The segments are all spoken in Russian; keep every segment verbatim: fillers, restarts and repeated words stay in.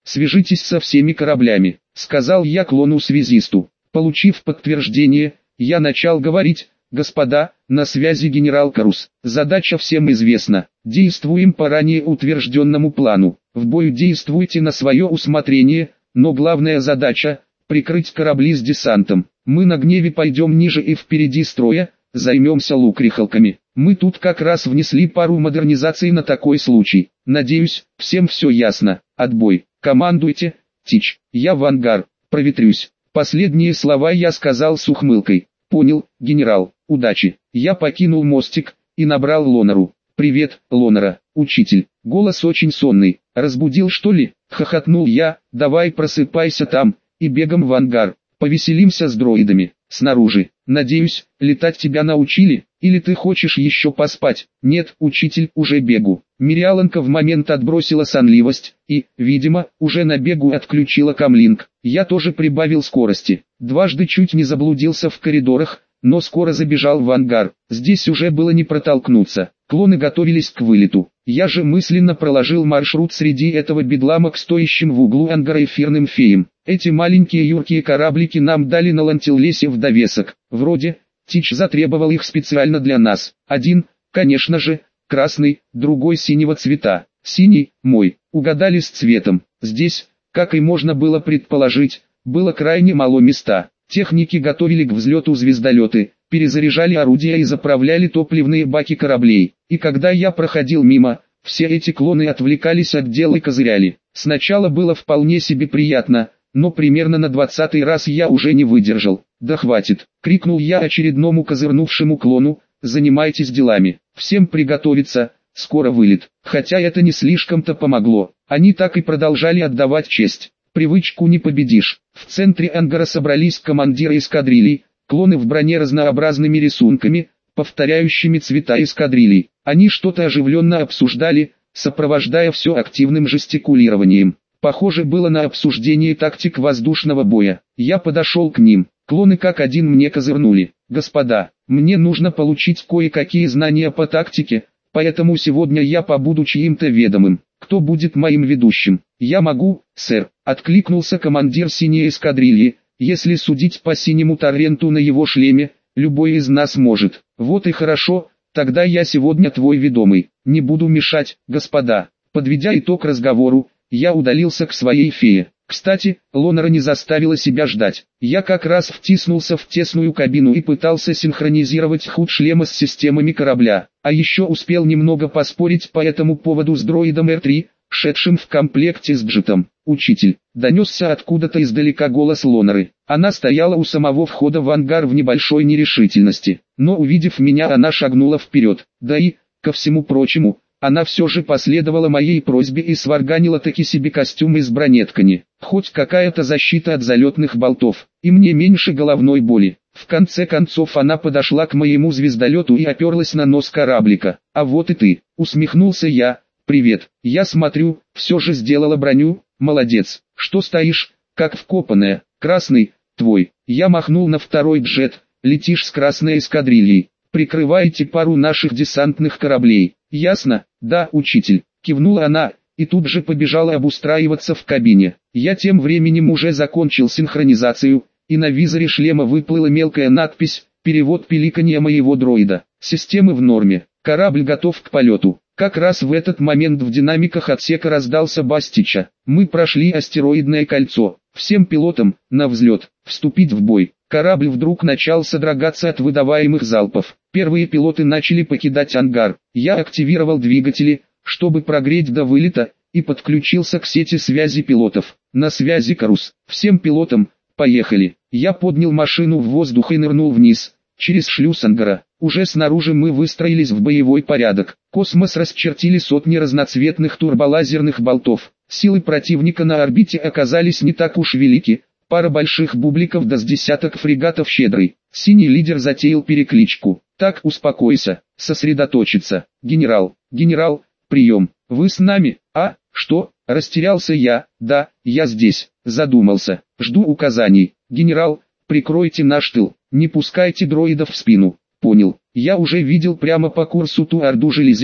свяжитесь со всеми кораблями», — сказал я клону-связисту. Получив подтверждение, я начал говорить: «Господа, на связи генерал Карус. Задача всем известна. Действуем по ранее утвержденному плану. В бою действуйте на свое усмотрение, но главная задача — прикрыть корабли с десантом. Мы на гневе пойдем ниже и впереди строя, займемся лукрихалками. Мы тут как раз внесли пару модернизаций на такой случай. Надеюсь, всем все ясно. Отбой. Командуйте, Тич. Я в ангар. Проветрюсь». Последние слова я сказал с ухмылкой. «Понял, генерал, удачи». Я покинул мостик и набрал Лонару. «Привет, Лонара, учитель». Голос очень сонный. «Разбудил, что ли?» — хохотнул я. «Давай просыпайся там и бегом в ангар. Повеселимся с дроидами. Снаружи. Надеюсь, летать тебя научили? Или ты хочешь еще поспать?» «Нет, учитель, уже бегу». Мириаланка в момент отбросила сонливость и, видимо, уже на бегу отключила камлинг. Я тоже прибавил скорости. Дважды чуть не заблудился в коридорах, но скоро забежал в ангар. Здесь уже было не протолкнуться. Клоны готовились к вылету. Я же мысленно проложил маршрут среди этого бедлама к стоящим в углу ангара эфирным феям. Эти маленькие юркие кораблики нам дали на Лантиллесе в довесок. Вроде, Тич затребовал их специально для нас. Один, конечно же, красный, другой синего цвета. Синий, мой. Угадали с цветом. Здесь, как и можно было предположить, было крайне мало места. Техники готовили к взлету звездолеты, перезаряжали орудия и заправляли топливные баки кораблей. И когда я проходил мимо, все эти клоны отвлекались от дел и козыряли. Сначала было вполне себе приятно, но примерно на двадцатый раз я уже не выдержал. «Да хватит!» — крикнул я очередному козырнувшему клону. «Занимайтесь делами. Всем приготовиться, скоро вылет». Хотя это не слишком-то помогло. Они так и продолжали отдавать честь. Привычку не победишь. В центре ангара собрались командиры эскадрилий, клоны в броне разнообразными рисунками, повторяющими цвета эскадрилий. Они что-то оживленно обсуждали, сопровождая все активным жестикулированием. Похоже было на обсуждение тактик воздушного боя. Я подошел к ним. Клоны как один мне козырнули. «Господа, мне нужно получить кое-какие знания по тактике, поэтому сегодня я побуду чьим-то ведомым. Кто будет моим ведущим?» «Я могу, сэр», — откликнулся командир синей эскадрильи. «Если судить по синему торренту на его шлеме, любой из нас может». «Вот и хорошо, тогда я сегодня твой ведомый. Не буду мешать, господа». Подведя итог разговору, я удалился к своей фее. Кстати, Лонара не заставила себя ждать. Я как раз втиснулся в тесную кабину и пытался синхронизировать худ шлема с системами корабля. А еще успел немного поспорить по этому поводу с дроидом эр три, шедшим в комплекте с джетом. «Учитель», — донесся откуда-то издалека голос Лонары. Она стояла у самого входа в ангар в небольшой нерешительности. Но увидев меня, она шагнула вперед. Да и, ко всему прочему, она все же последовала моей просьбе и сварганила таки себе костюм из бронеткани. Хоть какая-то защита от залетных болтов, и мне меньше головной боли. В конце концов она подошла к моему звездолету и оперлась на нос кораблика. «А вот и ты», — усмехнулся я. «Привет, я смотрю, все же сделала броню, молодец. Что стоишь, как вкопанная? Красный, твой». Я махнул на второй джет. «Летишь с красной эскадрильей. Прикрываете пару наших десантных кораблей». «Ясно, да, учитель», — кивнула она, и тут же побежала обустраиваться в кабине. Я тем временем уже закончил синхронизацию, и на визоре шлема выплыла мелкая надпись «Перевод пиликанья моего дроида». Системы в норме, корабль готов к полету. Как раз в этот момент в динамиках отсека раздался бас Тича. Мы прошли астероидное кольцо. Всем пилотам, на взлет, вступить в бой. Корабль вдруг начал содрогаться от выдаваемых залпов. Первые пилоты начали покидать ангар. Я активировал двигатели, чтобы прогреть до вылета, и подключился к сети связи пилотов. На связи Карус. Всем пилотам, поехали. Я поднял машину в воздух и нырнул вниз, через шлюз ангара. Уже снаружи мы выстроились в боевой порядок. Космос расчертили сотни разноцветных турболазерных болтов. Силы противника на орбите оказались не так уж велики. Пара больших бубликов да с десяток фрегатов щедрый. Синий лидер затеял перекличку. «Так, успокойся, сосредоточиться. Генерал, генерал, прием. Вы с нами? А, что?» Растерялся я. «Да, я здесь». Задумался. «Жду указаний. Генерал, прикройте наш тыл. Не пускайте дроидов в спину». «Понял». Я уже видел прямо по курсу ту орду железяк,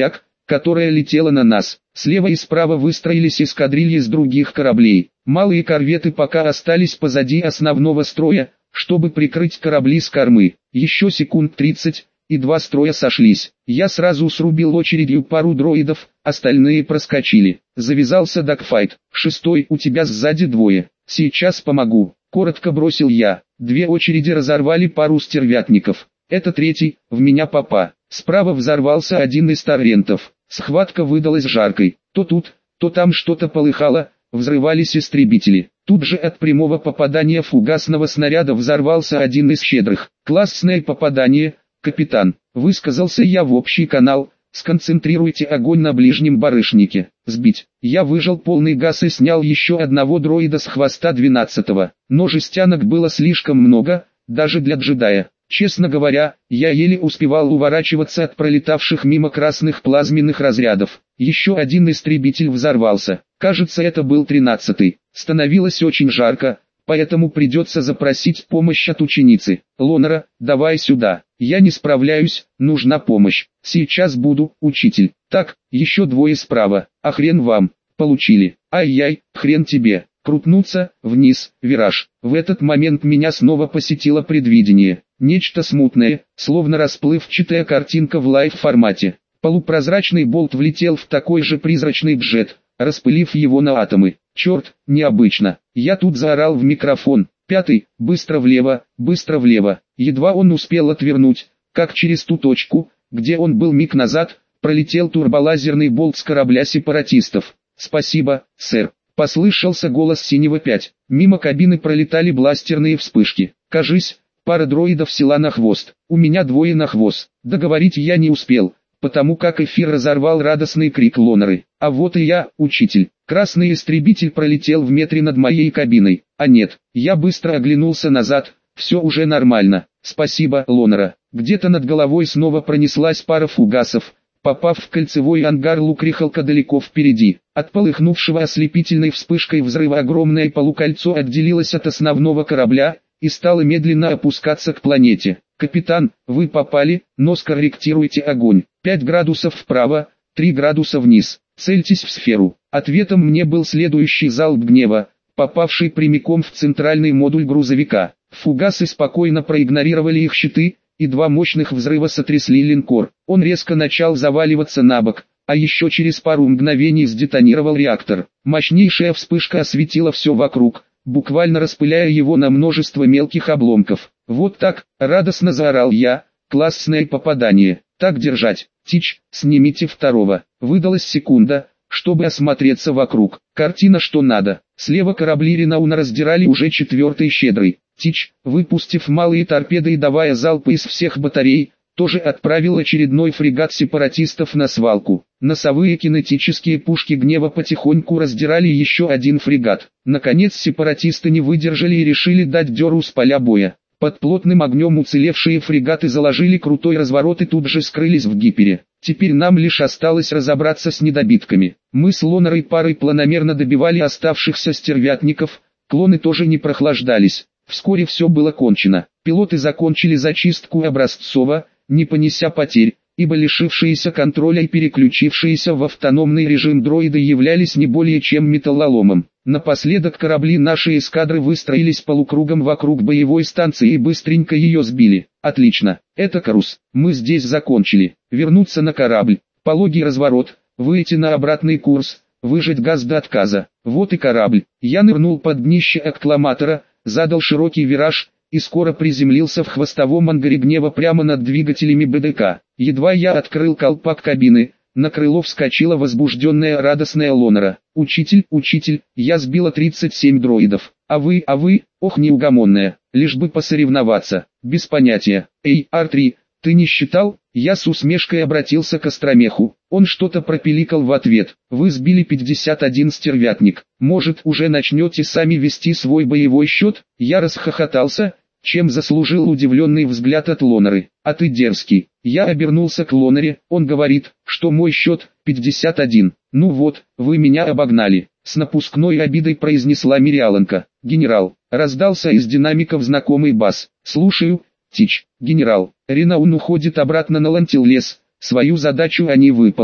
которая летела на нас. Слева и справа выстроились эскадрильи с других кораблей. Малые корветы пока остались позади основного строя, чтобы прикрыть корабли с кормы. Еще секунд тридцать, и два строя сошлись. Я сразу срубил очередью пару дроидов, остальные проскочили. Завязался догфайт. Шестой, у тебя сзади двое. Сейчас помогу. Коротко бросил я. Две очереди разорвали пару стервятников. Это третий, в меня попа. Справа взорвался один из торрентов. Схватка выдалась жаркой. То тут, то там что-то полыхало, взрывались истребители. Тут же от прямого попадания фугасного снаряда взорвался один из щедрых. Классное попадание, капитан. Высказался я в общий канал. Сконцентрируйте огонь на ближнем барышнике. Сбить. Я выжал полный газ и снял еще одного дроида с хвоста двенадцатого. Но жестянок было слишком много, даже для джедая. Честно говоря, я еле успевал уворачиваться от пролетавших мимо красных плазменных разрядов. Еще один истребитель взорвался. Кажется, это был тринадцатый. Становилось очень жарко, поэтому придется запросить помощь от ученицы. Лонера, давай сюда. Я не справляюсь, нужна помощь. Сейчас буду, учитель. Так, еще двое справа. А хрен вам. Получили. Ай-яй, хрен тебе. Крутнуться, вниз, вираж. В этот момент меня снова посетило предвидение. Нечто смутное, словно расплывчатая картинка в лайв-формате. Полупрозрачный болт влетел в такой же призрачный джет, распылив его на атомы. Черт, необычно. Я тут заорал в микрофон. Пятый, быстро влево, быстро влево. Едва он успел отвернуть, как через ту точку, где он был миг назад, пролетел турболазерный болт с корабля сепаратистов. Спасибо, сэр. Послышался голос синего пять. Мимо кабины пролетали бластерные вспышки. Кажись, пара дроидов села на хвост. У меня двое на хвост. Договорить я не успел, потому как эфир разорвал радостный крик Лонеры. А вот и я, учитель. Красный истребитель пролетел в метре над моей кабиной. А нет, я быстро оглянулся назад. Все уже нормально. Спасибо, Лонера. Где-то над головой снова пронеслась пара фугасов. Попав в кольцевой ангар, Лукрихалка далеко впереди. От полыхнувшего ослепительной вспышкой взрыва огромное полукольцо отделилось от основного корабля и стало медленно опускаться к планете. «Капитан, вы попали, но скорректируйте огонь. пять градусов вправо, три градуса вниз. Цельтесь в сферу». Ответом мне был следующий залп гнева, попавший прямиком в центральный модуль грузовика. Фугасы спокойно проигнорировали их щиты, и два мощных взрыва сотрясли линкор. Он резко начал заваливаться на бок, а еще через пару мгновений сдетонировал реактор. Мощнейшая вспышка осветила все вокруг, буквально распыляя его на множество мелких обломков. «Вот так», — радостно заорал я, — «классное попадание. Так держать. Тич, снимите второго». Выдалась секунда, чтобы осмотреться вокруг. Картина что надо. Слева корабли Ренауна раздирали уже четвертый щедрый. Тич, выпустив малые торпеды и давая залпы из всех батарей, тоже отправил очередной фрегат сепаратистов на свалку. Носовые кинетические пушки гнева потихоньку раздирали еще один фрегат. Наконец сепаратисты не выдержали и решили дать дёру с поля боя. Под плотным огнем уцелевшие фрегаты заложили крутой разворот и тут же скрылись в гипере. Теперь нам лишь осталось разобраться с недобитками. Мы с Лонерой парой планомерно добивали оставшихся стервятников, клоны тоже не прохлаждались. Вскоре все было кончено. Пилоты закончили зачистку образцова, не понеся потерь, ибо лишившиеся контроля и переключившиеся в автономный режим дроиды являлись не более чем металлоломом. Напоследок корабли нашей эскадры выстроились полукругом вокруг боевой станции и быстренько ее сбили. Отлично, это Карус, мы здесь закончили. Вернуться на корабль, пологий разворот, выйти на обратный курс, выжать газ до отказа. Вот и корабль. Я нырнул под днище аккламатора, задал широкий вираж и скоро приземлился в хвостовом ангаре гнева прямо над двигателями БДК. Едва я открыл колпак кабины, на крыло вскочила возбужденная радостная Лонера. «Учитель, учитель, я сбила тридцать семь дроидов. А вы, а вы, ох неугомонная, лишь бы посоревноваться, без понятия. Эй, Ар три, ты не считал?» Я с усмешкой обратился к Остромеху. Он что-то пропиликал в ответ. «Вы сбили пятьдесят один стервятник. Может, уже начнете сами вести свой боевой счет?» Я расхохотался, чем заслужил удивленный взгляд от Лонеры. «А ты дерзкий». Я обернулся к Лонере, он говорит, что мой счет пятьдесят один. «Ну вот, вы меня обогнали», — с напускной обидой произнесла Мириаланка. «Генерал», — раздался из динамиков знакомый бас. «Слушаю, Тич, генерал, Ренаун уходит обратно на Лантиллес, свою задачу они выполнили.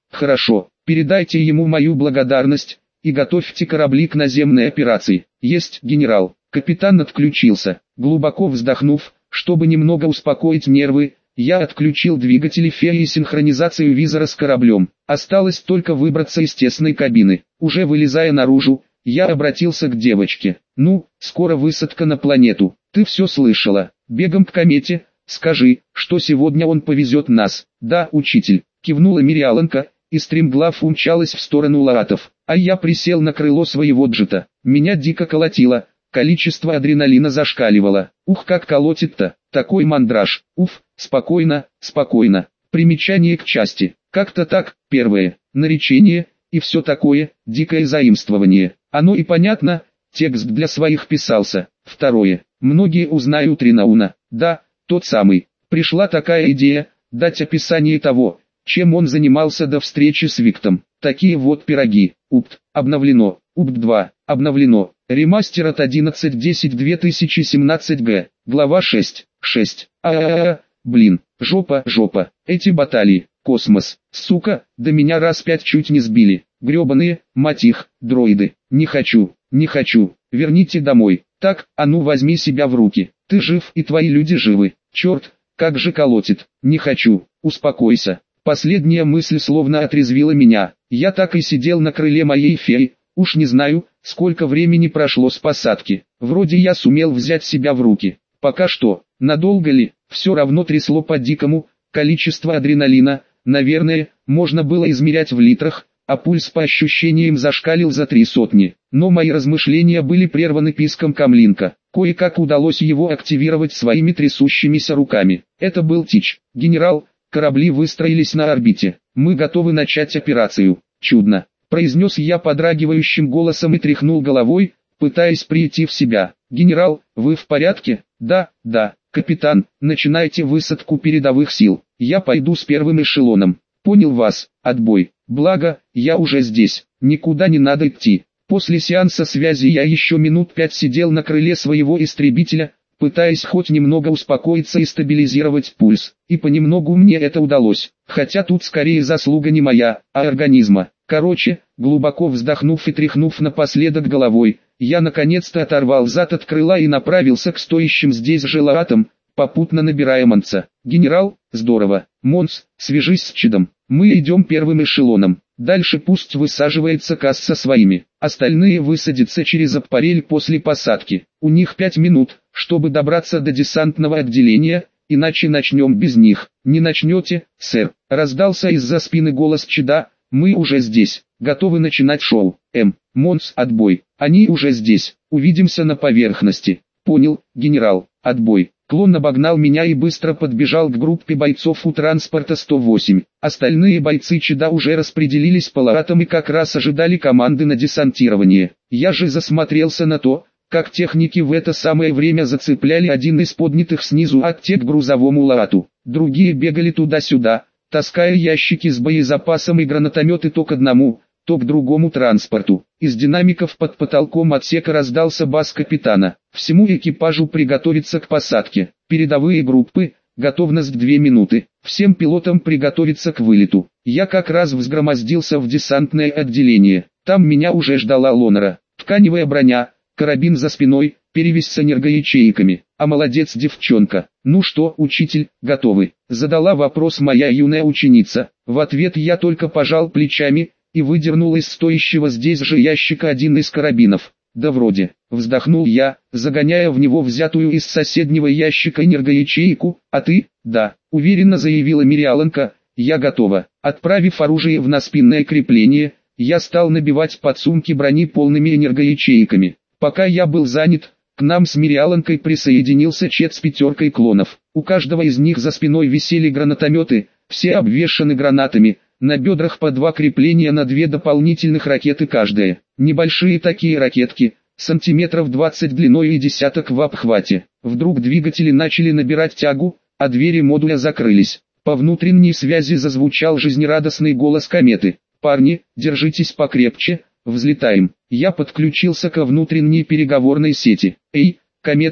Хорошо, передайте ему мою благодарность и готовьте корабли к наземной операции. Есть, генерал. Капитан отключился. Глубоко вздохнув, чтобы немного успокоить нервы, я отключил двигатели феи и синхронизацию визора с кораблем. Осталось только выбраться из тесной кабины. Уже вылезая наружу, я обратился к девочке. «Ну, скоро высадка на планету. Ты все слышала. Бегом к комете, скажи, что сегодня он повезет нас». «Да, учитель», кивнула Мириаланка, и стремглав умчалась в сторону лаатов. А я присел на крыло своего джета. Меня дико колотило, количество адреналина зашкаливало. Ух, как колотит-то, такой мандраж. Уф, спокойно, спокойно. Примечание к части. Как-то так, первое, наречение, и все такое, дикое заимствование. Оно и понятно, текст для своих писался. Второе, многие узнают Ринауна. Да, тот самый. Пришла такая идея, дать описание того, чем он занимался до встречи с Виктом. Такие вот пироги. УПТ. Обновлено. УПТ два. Обновлено. Ремастер от одиннадцать десять две тысячи семнадцать г. Глава шесть. шесть. А-а-а. Блин. Жопа, жопа. Эти баталии. Космос. Сука, да меня раз пять чуть не сбили. Гребаные, мать их, дроиды. Не хочу, не хочу. Верните домой. Так, а ну возьми себя в руки. Ты жив и твои люди живы. Черт, как же колотит. Не хочу. Успокойся. Последняя мысль словно отрезвила меня. Я так и сидел на крыле моей феи. Уж не знаю, сколько времени прошло с посадки. Вроде я сумел взять себя в руки. Пока что, надолго ли, все равно трясло по-дикому. Количество адреналина, наверное, можно было измерять в литрах, а пульс по ощущениям зашкалил за три сотни. Но мои размышления были прерваны писком Камлинка. Кое-как удалось его активировать своими трясущимися руками. Это был Тич. «Генерал, корабли выстроились на орбите. Мы готовы начать операцию». «Чудно», произнес я подрагивающим голосом и тряхнул головой, пытаясь прийти в себя. «Генерал, вы в порядке?» «Да, да, капитан, начинайте высадку передовых сил. Я пойду с первым эшелоном». «Понял вас, отбой. Благо, я уже здесь, никуда не надо идти». После сеанса связи я еще минут пять сидел на крыле своего истребителя, пытаясь хоть немного успокоиться и стабилизировать пульс. И понемногу мне это удалось, хотя тут скорее заслуга не моя, а организма. Короче, глубоко вздохнув и тряхнув напоследок головой, я наконец-то оторвал зад от крыла и направился к стоящим здесь же лаатам, попутно набирая Монса. «Генерал, здорово. Монс, свяжись с Чидом. Мы идем первым эшелоном. Дальше пусть высаживается Касс со своими. Остальные высадятся через аппарель после посадки. У них пять минут, чтобы добраться до десантного отделения, иначе начнем без них». «Не начнете, сэр», раздался из-за спины голос Чида. «Мы уже здесь, готовы начинать шоу. М. Монс, отбой. Они уже здесь. Увидимся на поверхности». «Понял, генерал, отбой». Клон обогнал меня и быстро подбежал к группе бойцов у транспорта сто восемь. Остальные бойцы Чида уже распределились по лаатам и как раз ожидали команды на десантирование. Я же засмотрелся на то, как техники в это самое время зацепляли один из поднятых снизу оттек к грузовому лаату. Другие бегали туда-сюда, таская ящики с боезапасом и гранатометы то к одному, то к другому транспорту. Из динамиков под потолком отсека раздался бас капитана. «Всему экипажу приготовиться к посадке. Передовые группы, готовность две минуты. Всем пилотам приготовиться к вылету». Я как раз взгромоздился в десантное отделение. Там меня уже ждала Лонора. Тканевая броня, карабин за спиной, перевязь с энергоячейками. «А молодец девчонка. Ну что, учитель, готовы?» Задала вопрос моя юная ученица. В ответ я только пожал плечами и выдернул из стоящего здесь же ящика один из карабинов. «Да вроде», вздохнул я, загоняя в него взятую из соседнего ящика энергоячейку. «А ты?» «Да», уверенно заявила Мириаланка, «я готова». Отправив оружие в наспинное крепление, я стал набивать подсумки брони полными энергоячейками. Пока я был занят, к нам с Мириаланкой присоединился Чет с пятеркой клонов. У каждого из них за спиной висели гранатометы, все обвешаны гранатами. На бедрах по два крепления на две дополнительных ракеты каждая. Небольшие такие ракетки, сантиметров двадцать длиной и десяток в обхвате. Вдруг двигатели начали набирать тягу, а двери модуля закрылись. По внутренней связи зазвучал жизнерадостный голос кометы. «Парни, держитесь покрепче, взлетаем». Я подключился ко внутренней переговорной сети. «Эй, комета,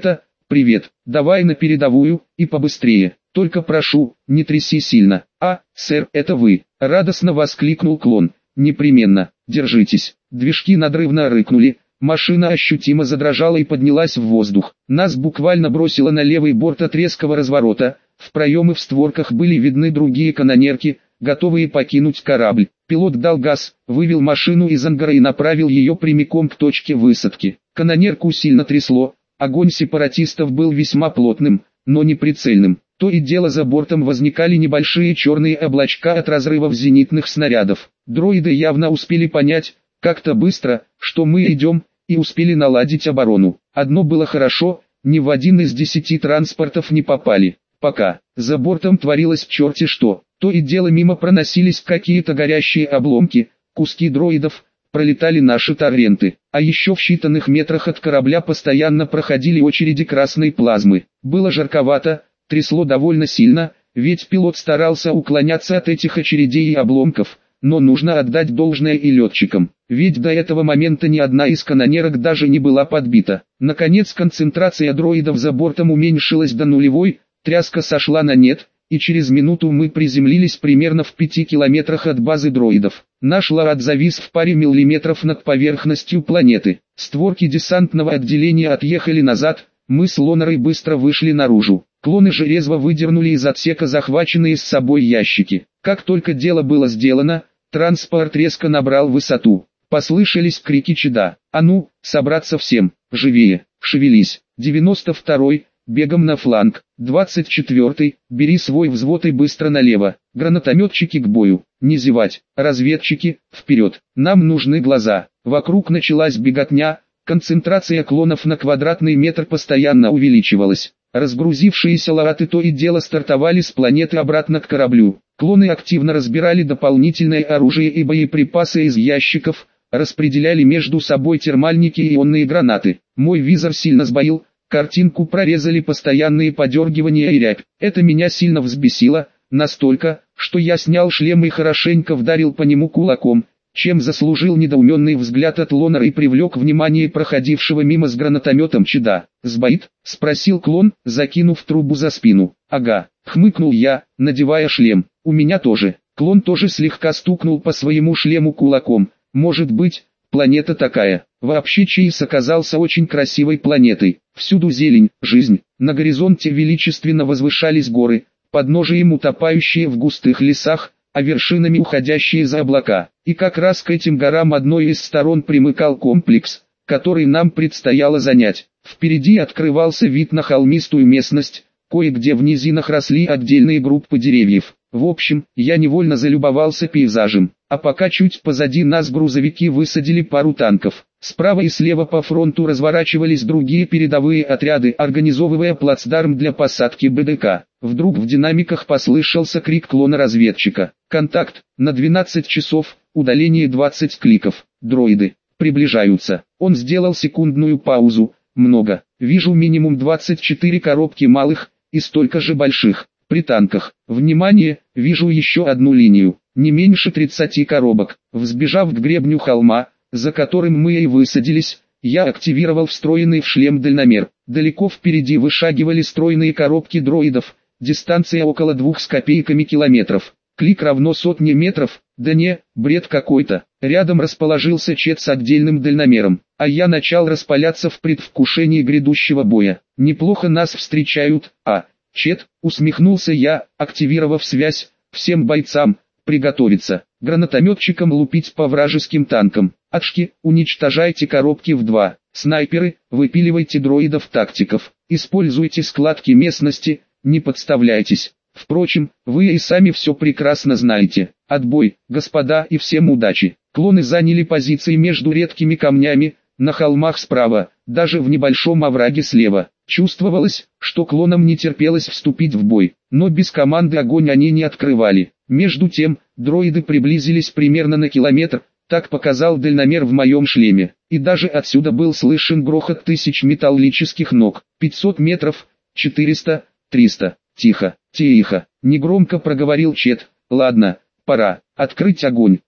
«Привет, давай на передовую, и побыстрее, только прошу, не тряси сильно». «А, сэр, это вы!» — радостно воскликнул клон. «Непременно, держитесь». Движки надрывно рыкнули, машина ощутимо задрожала и поднялась в воздух. Нас буквально бросило на левый борт от резкого разворота, в проемы в створках были видны другие канонерки, готовые покинуть корабль. Пилот дал газ, вывел машину из ангара и направил ее прямиком к точке высадки. Канонерку сильно трясло, огонь сепаратистов был весьма плотным, но не прицельным. То и дело за бортом возникали небольшие черные облачка от разрывов зенитных снарядов. Дроиды явно успели понять, как-то быстро, что мы идем, и успели наладить оборону. Одно было хорошо, ни в один из десяти транспортов не попали. Пока за бортом творилось черти что, то и дело мимо проносились какие-то горящие обломки, куски дроидов, пролетали наши торренты, а еще в считанных метрах от корабля постоянно проходили очереди красной плазмы. Было жарковато, трясло довольно сильно, ведь пилот старался уклоняться от этих очередей и обломков, но нужно отдать должное и летчикам, ведь до этого момента ни одна из канонерок даже не была подбита. Наконец концентрация дроидов за бортом уменьшилась до нулевой, тряска сошла на нет, и через минуту мы приземлились примерно в пяти километрах от базы дроидов. Наш Ларат завис в паре миллиметров над поверхностью планеты. Створки десантного отделения отъехали назад, мы с Лонерой быстро вышли наружу. Клоны же резво выдернули из отсека захваченные с собой ящики. Как только дело было сделано, транспорт резко набрал высоту. Послышались крики чуда. «А ну, собраться всем, живее, шевелись!» девяносто второй, бегом на фланг. двадцать четвёртый, бери свой взвод и быстро налево. Гранатометчики к бою, не зевать. Разведчики, вперед, нам нужны глаза. Вокруг началась беготня, концентрация клонов на квадратный метр постоянно увеличивалась. Разгрузившиеся лараты то и дело стартовали с планеты обратно к кораблю. Клоны активно разбирали дополнительное оружие и боеприпасы из ящиков, распределяли между собой термальники и ионные гранаты. Мой визор сильно сбоил, картинку прорезали постоянные подергивания и рябь. Это меня сильно взбесило, настолько, что я снял шлем и хорошенько вдарил по нему кулаком, чем заслужил недоуменный взгляд от Лонера и привлек внимание проходившего мимо с гранатометом чуда. «Сбоит?» — спросил клон, закинув трубу за спину. «Ага», — хмыкнул я, надевая шлем. «У меня тоже». Клон тоже слегка стукнул по своему шлему кулаком. «Может быть, планета такая». Вообще Чейз оказался очень красивой планетой. Всюду зелень, жизнь. На горизонте величественно возвышались горы, подножием утопающие в густых лесах, а вершинами уходящие за облака. И как раз к этим горам одной из сторон примыкал комплекс, который нам предстояло занять. Впереди открывался вид на холмистую местность, кое-где в низинах росли отдельные группы деревьев. В общем, я невольно залюбовался пейзажем. А пока чуть позади нас грузовики высадили пару танков. Справа и слева по фронту разворачивались другие передовые отряды, организовывая плацдарм для посадки БДК. Вдруг в динамиках послышался крик клона-разведчика. «Контакт, на двенадцать часов, удаление двадцать кликов, дроиды, приближаются». Он сделал секундную паузу. «Много, вижу минимум двадцать четыре коробки малых, и столько же больших. При танках. Внимание, вижу еще одну линию, не меньше тридцати коробок». Взбежав к гребню холма, за которым мы и высадились, я активировал встроенный в шлем дальномер. Далеко впереди вышагивали стройные коробки дроидов, дистанция около двух с копейками километров. Клик равно сотне метров, да не, бред какой-то. Рядом расположился Чет с отдельным дальномером, а я начал распаляться в предвкушении грядущего боя. Неплохо нас встречают, а... Чет, усмехнулся я, активировав связь, всем бойцам, приготовиться, гранатометчикам лупить по вражеским танкам, отшки, уничтожайте коробки в два, снайперы, выпиливайте дроидов-тактиков, используйте складки местности, не подставляйтесь. Впрочем, вы и сами все прекрасно знаете. Отбой, господа, и всем удачи. Клоны заняли позиции между редкими камнями, на холмах справа, даже в небольшом овраге слева. Чувствовалось, что клонам не терпелось вступить в бой, но без команды огонь они не открывали. Между тем, дроиды приблизились примерно на километр, так показал дальномер в моем шлеме, и даже отсюда был слышен грохот тысяч металлических ног. пятьсот метров, четыреста, триста, тихо, тихо, негромко проговорил Чет. «Ладно, пора, открыть огонь».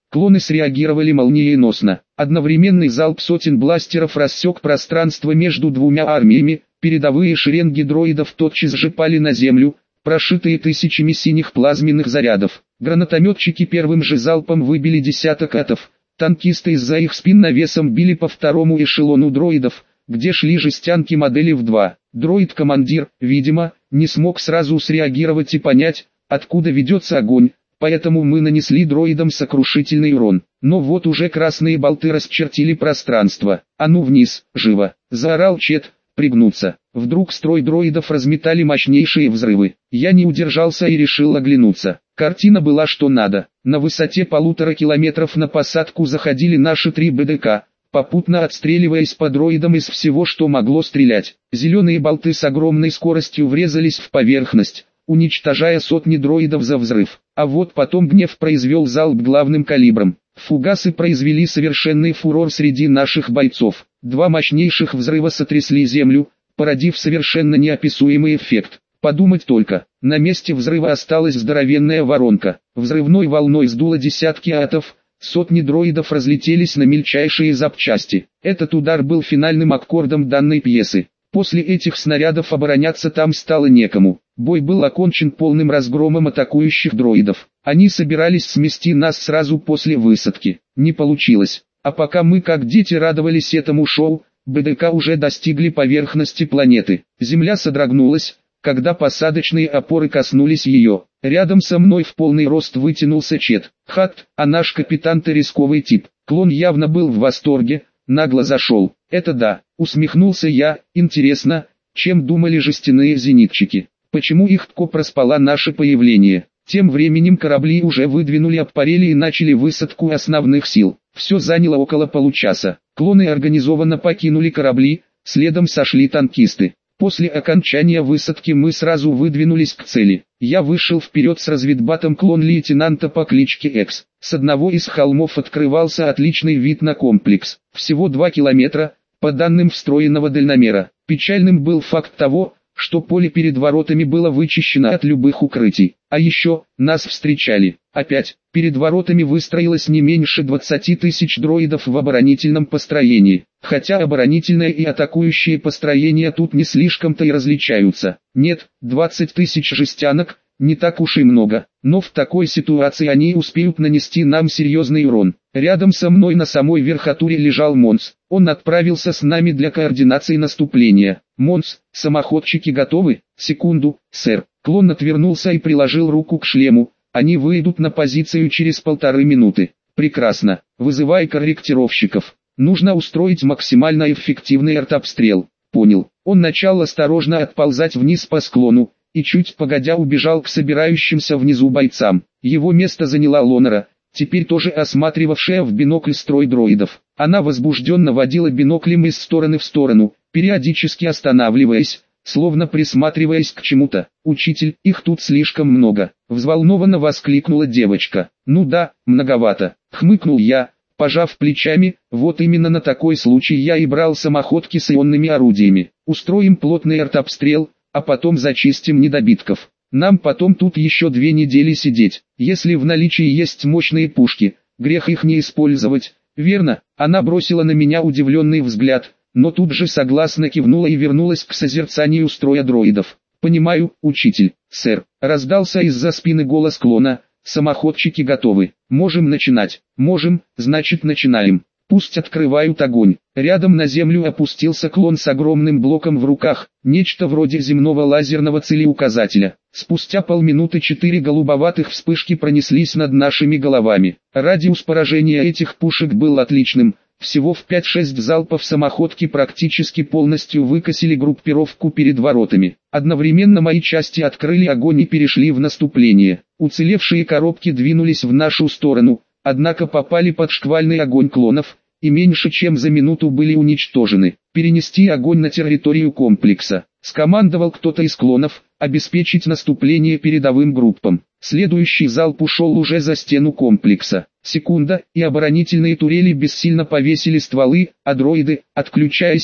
Клоны среагировали молниеносно. Одновременный залп сотен бластеров рассек пространство между двумя армиями, передовые шеренги дроидов тотчас же пали на землю, прошитые тысячами синих плазменных зарядов. Гранатометчики первым же залпом выбили десяток атов. Танкисты из-за их спин навесом били по второму эшелону дроидов, где шли жестянки модели в два. Дроид-командир, видимо, не смог сразу среагировать и понять, откуда ведется огонь, поэтому мы нанесли дроидам сокрушительный урон. Но вот уже красные болты расчертили пространство. «А ну вниз, живо!» – заорал Чет. «Пригнуться!» Вдруг строй дроидов разметали мощнейшие взрывы. Я не удержался и решил оглянуться. Картина была что надо. На высоте полутора километров на посадку заходили наши три БДК, попутно отстреливаясь по дроидам из всего, что могло стрелять. Зеленые болты с огромной скоростью врезались в поверхность, уничтожая сотни дроидов за взрыв. А вот потом Гнев произвел залп главным калибром. Фугасы произвели совершенный фурор среди наших бойцов. Два мощнейших взрыва сотрясли землю, породив совершенно неописуемый эффект. Подумать только, на месте взрыва осталась здоровенная воронка. Взрывной волной сдуло десятки атов, сотни дроидов разлетелись на мельчайшие запчасти. Этот удар был финальным аккордом данной пьесы. После этих снарядов обороняться там стало некому. Бой был окончен полным разгромом атакующих дроидов. Они собирались смести нас сразу после высадки. Не получилось. А пока мы как дети радовались этому шоу, БДК уже достигли поверхности планеты. Земля содрогнулась, когда посадочные опоры коснулись ее. Рядом со мной в полный рост вытянулся Чет. Хат, а наш капитан-то рисковый тип. Клон явно был в восторге, нагло зашел. Это да, усмехнулся я. Интересно, чем думали жестяные зенитчики? Почему их тко проспала наше появление? Тем временем корабли уже выдвинули аппарели и начали высадку основных сил. Все заняло около получаса. Клоны организованно покинули корабли, следом сошли танкисты. После окончания высадки мы сразу выдвинулись к цели. Я вышел вперед с разведбатом клон-лейтенанта по кличке Экс. С одного из холмов открывался отличный вид на комплекс. Всего два километра, по данным встроенного дальномера. Печальным был факт того, что поле перед воротами было вычищено от любых укрытий. А еще, нас встречали. Опять, перед воротами выстроилось не меньше двадцати тысяч дроидов в оборонительном построении. Хотя оборонительное и атакующие построения тут не слишком-то и различаются. Нет, двадцать тысяч жестянок, не так уж и много. Но в такой ситуации они успеют нанести нам серьезный урон. Рядом со мной на самой верхотуре лежал Монс. Он отправился с нами для координации наступления. Монс, самоходчики готовы? Секунду, сэр. Клон отвернулся и приложил руку к шлему. Они выйдут на позицию через полторы минуты. Прекрасно. Вызывай корректировщиков. Нужно устроить максимально эффективный артобстрел. Понял. Он начал осторожно отползать вниз по склону, и чуть погодя убежал к собирающимся внизу бойцам. Его место заняла Лонера, теперь тоже осматривавшая в бинокль строй дроидов. Она возбужденно водила биноклем из стороны в сторону, периодически останавливаясь, словно присматриваясь к чему-то. «Учитель, их тут слишком много», — взволнованно воскликнула девочка. «Ну да, многовато», — хмыкнул я, пожав плечами. Вот именно на такой случай я и брал самоходки с ионными орудиями. Устроим плотный артобстрел, а потом зачистим недобитков. Нам потом тут еще две недели сидеть. Если в наличии есть мощные пушки, грех их не использовать, верно?» Она бросила на меня удивленный взгляд, но тут же согласно кивнула и вернулась к созерцанию строя дроидов. «Понимаю, учитель». «Сэр», — раздался из-за спины голос клона, — «самоходчики готовы. Можем начинать». «Можем, значит начинаем. Пусть открывают огонь». Рядом на землю опустился клон с огромным блоком в руках, нечто вроде земного лазерного целеуказателя. Спустя полминуты четыре голубоватых вспышки пронеслись над нашими головами. Радиус поражения этих пушек был отличным. Всего в пять-шесть залпов самоходки практически полностью выкосили группировку перед воротами. Одновременно мои части открыли огонь и перешли в наступление. Уцелевшие коробки двинулись в нашу сторону, однако попали под шквальный огонь клонов, и меньше чем за минуту были уничтожены. «Перенести огонь на территорию комплекса», — скомандовал кто-то из клонов, — «обеспечить наступление передовым группам». Следующий залп ушел уже за стену комплекса. Секунда, и оборонительные турели бессильно повесили стволы, а дроиды, отключаясь,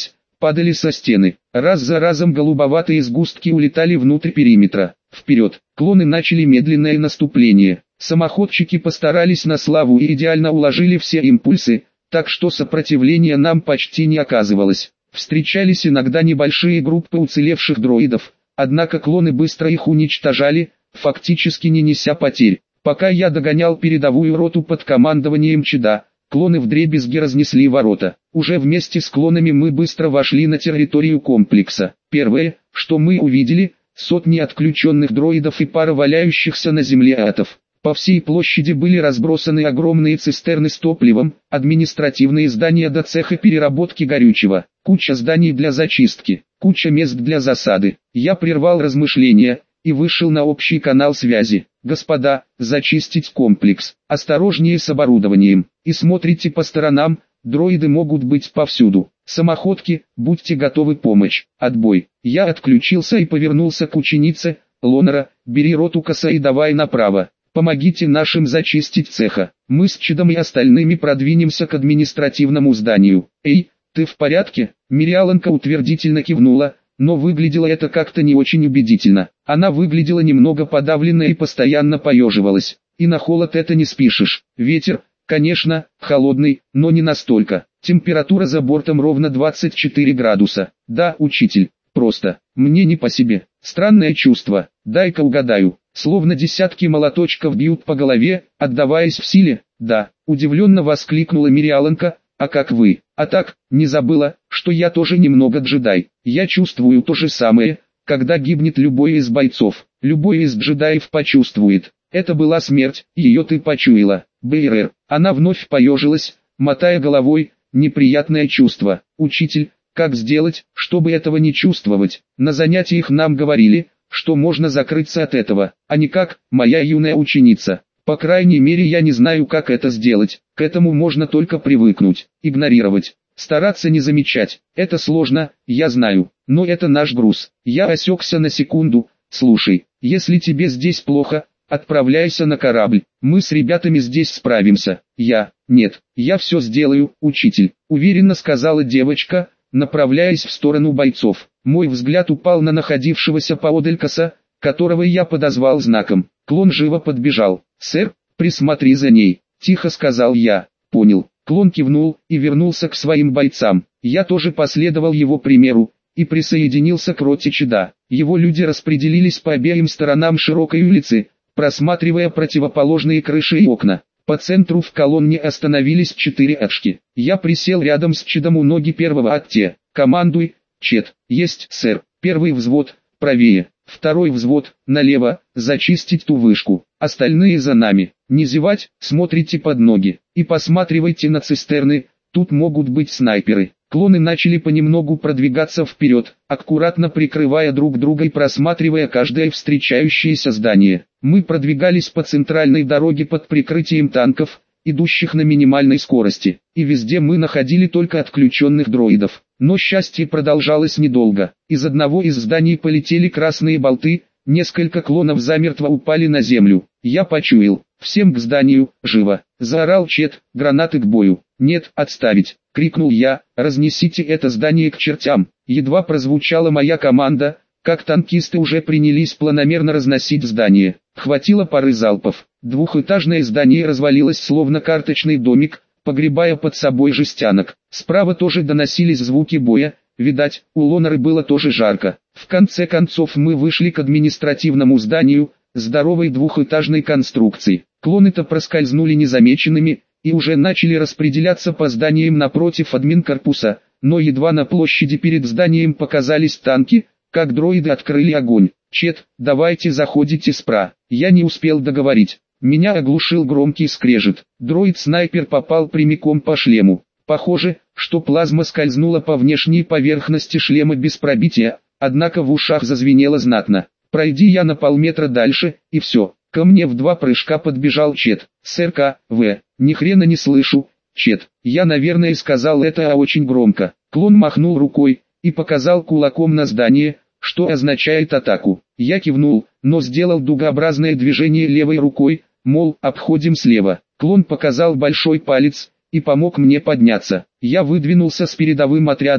падали со стены. Раз за разом голубоватые сгустки улетали внутрь периметра. Вперед! Клоны начали медленное наступление. Самоходчики постарались на славу и идеально уложили все импульсы, так что сопротивления нам почти не оказывалось. Встречались иногда небольшие группы уцелевших дроидов, однако клоны быстро их уничтожали, фактически не неся потерь. Пока я догонял передовую роту под командованием Чеда, клоны вдребезги разнесли ворота. Уже вместе с клонами мы быстро вошли на территорию комплекса. Первое, что мы увидели, сотни отключенных дроидов и пара валяющихся на земле атов. По всей площади были разбросаны огромные цистерны с топливом, административные здания до цеха переработки горючего, куча зданий для зачистки, куча мест для засады. Я прервал размышления и вышел на общий канал связи. Господа, зачистить комплекс, осторожнее с оборудованием, и смотрите по сторонам, дроиды могут быть повсюду. Самоходки, будьте готовы помочь. Отбой. Я отключился и повернулся к ученице. Лонера, бери роту коса и давай направо. Помогите нашим зачистить цеха. Мы с Чедом и остальными продвинемся к административному зданию. Эй, ты в порядке? Мириаланка утвердительно кивнула, но выглядело это как-то не очень убедительно. Она выглядела немного подавленной и постоянно поеживалась. И на холод это не спишешь. Ветер, конечно, холодный, но не настолько. Температура за бортом ровно двадцать четыре градуса. Да, учитель, просто. Мне не по себе. Странное чувство. Дай-ка угадаю. Словно десятки молоточков бьют по голове, отдаваясь в силе. Да, удивленно воскликнула Мириаланка. А как вы? А так, не забыла, что я тоже немного джедай. Я чувствую то же самое, когда гибнет любой из бойцов. Любой из джедаев почувствует. Это была смерть, ее ты почуяла. БРР. Она вновь поежилась, мотая головой. Неприятное чувство. Учитель, как сделать, чтобы этого не чувствовать? На занятиях нам говорили, что можно закрыться от этого, а не как, моя юная ученица. По крайней мере я не знаю, как это сделать. К этому можно только привыкнуть, игнорировать, стараться не замечать. Это сложно, я знаю, но это наш груз. Я осекся на секунду. Слушай, если тебе здесь плохо, отправляйся на корабль. Мы с ребятами здесь справимся. Я, нет, я все сделаю, учитель, уверенно сказала девочка, направляясь в сторону бойцов. Мой взгляд упал на находившегося поодаль коса, которого я подозвал знаком. Клон живо подбежал. «Сэр, присмотри за ней», — тихо сказал я. «Понял». Клон кивнул и вернулся к своим бойцам. Я тоже последовал его примеру и присоединился к роте Чеда. Его люди распределились по обеим сторонам широкой улицы, просматривая противоположные крыши и окна. По центру в колонне остановились четыре очки. Я присел рядом с Чедом у ноги первого отте. «Командуй, Чед». «Есть, сэр». «Первый взвод, правее. Второй взвод, налево, зачистить ту вышку. Остальные за нами. Не зевать, смотрите под ноги. И посматривайте на цистерны, тут могут быть снайперы». Клоны начали понемногу продвигаться вперед, аккуратно прикрывая друг друга и просматривая каждое встречающееся здание. Мы продвигались по центральной дороге под прикрытием танков, идущих на минимальной скорости, и везде мы находили только отключенных дроидов. Но счастье продолжалось недолго. Из одного из зданий полетели красные болты, несколько клонов замертво упали на землю. Я почуял. «Всем к зданию, живо!» — заорал Чед. «Гранаты к бою!» «Нет, отставить!» — крикнул я. «Разнесите это здание к чертям!» Едва прозвучала моя команда, как танкисты уже принялись планомерно разносить здание. Хватило пары залпов. Двухэтажное здание развалилось словно карточный домик, погребая под собой жестянок. Справа тоже доносились звуки боя, видать, у Лонеры было тоже жарко. В конце концов мы вышли к административному зданию, здоровой двухэтажной конструкции. Клоны-то проскользнули незамеченными, и уже начали распределяться по зданиям напротив админкорпуса, но едва на площади перед зданием показались танки, как дроиды открыли огонь. «Чед, давайте заходите спра». Я не успел договорить. Меня оглушил громкий скрежет. Дроид-снайпер попал прямиком по шлему. Похоже, что плазма скользнула по внешней поверхности шлема без пробития, однако в ушах зазвенело знатно. Пройди я на полметра дальше, и все. Ко мне в два прыжка подбежал Чед. «Сэр К. В. Ни хрена не слышу, Чед». Я, наверное, сказал это а очень громко. Клон махнул рукой и показал кулаком на здание, что означает атаку. Я кивнул, но сделал дугообразное движение левой рукой, мол, обходим слева. Клон показал большой палец и помог мне подняться. Я выдвинулся с передовым отрядом,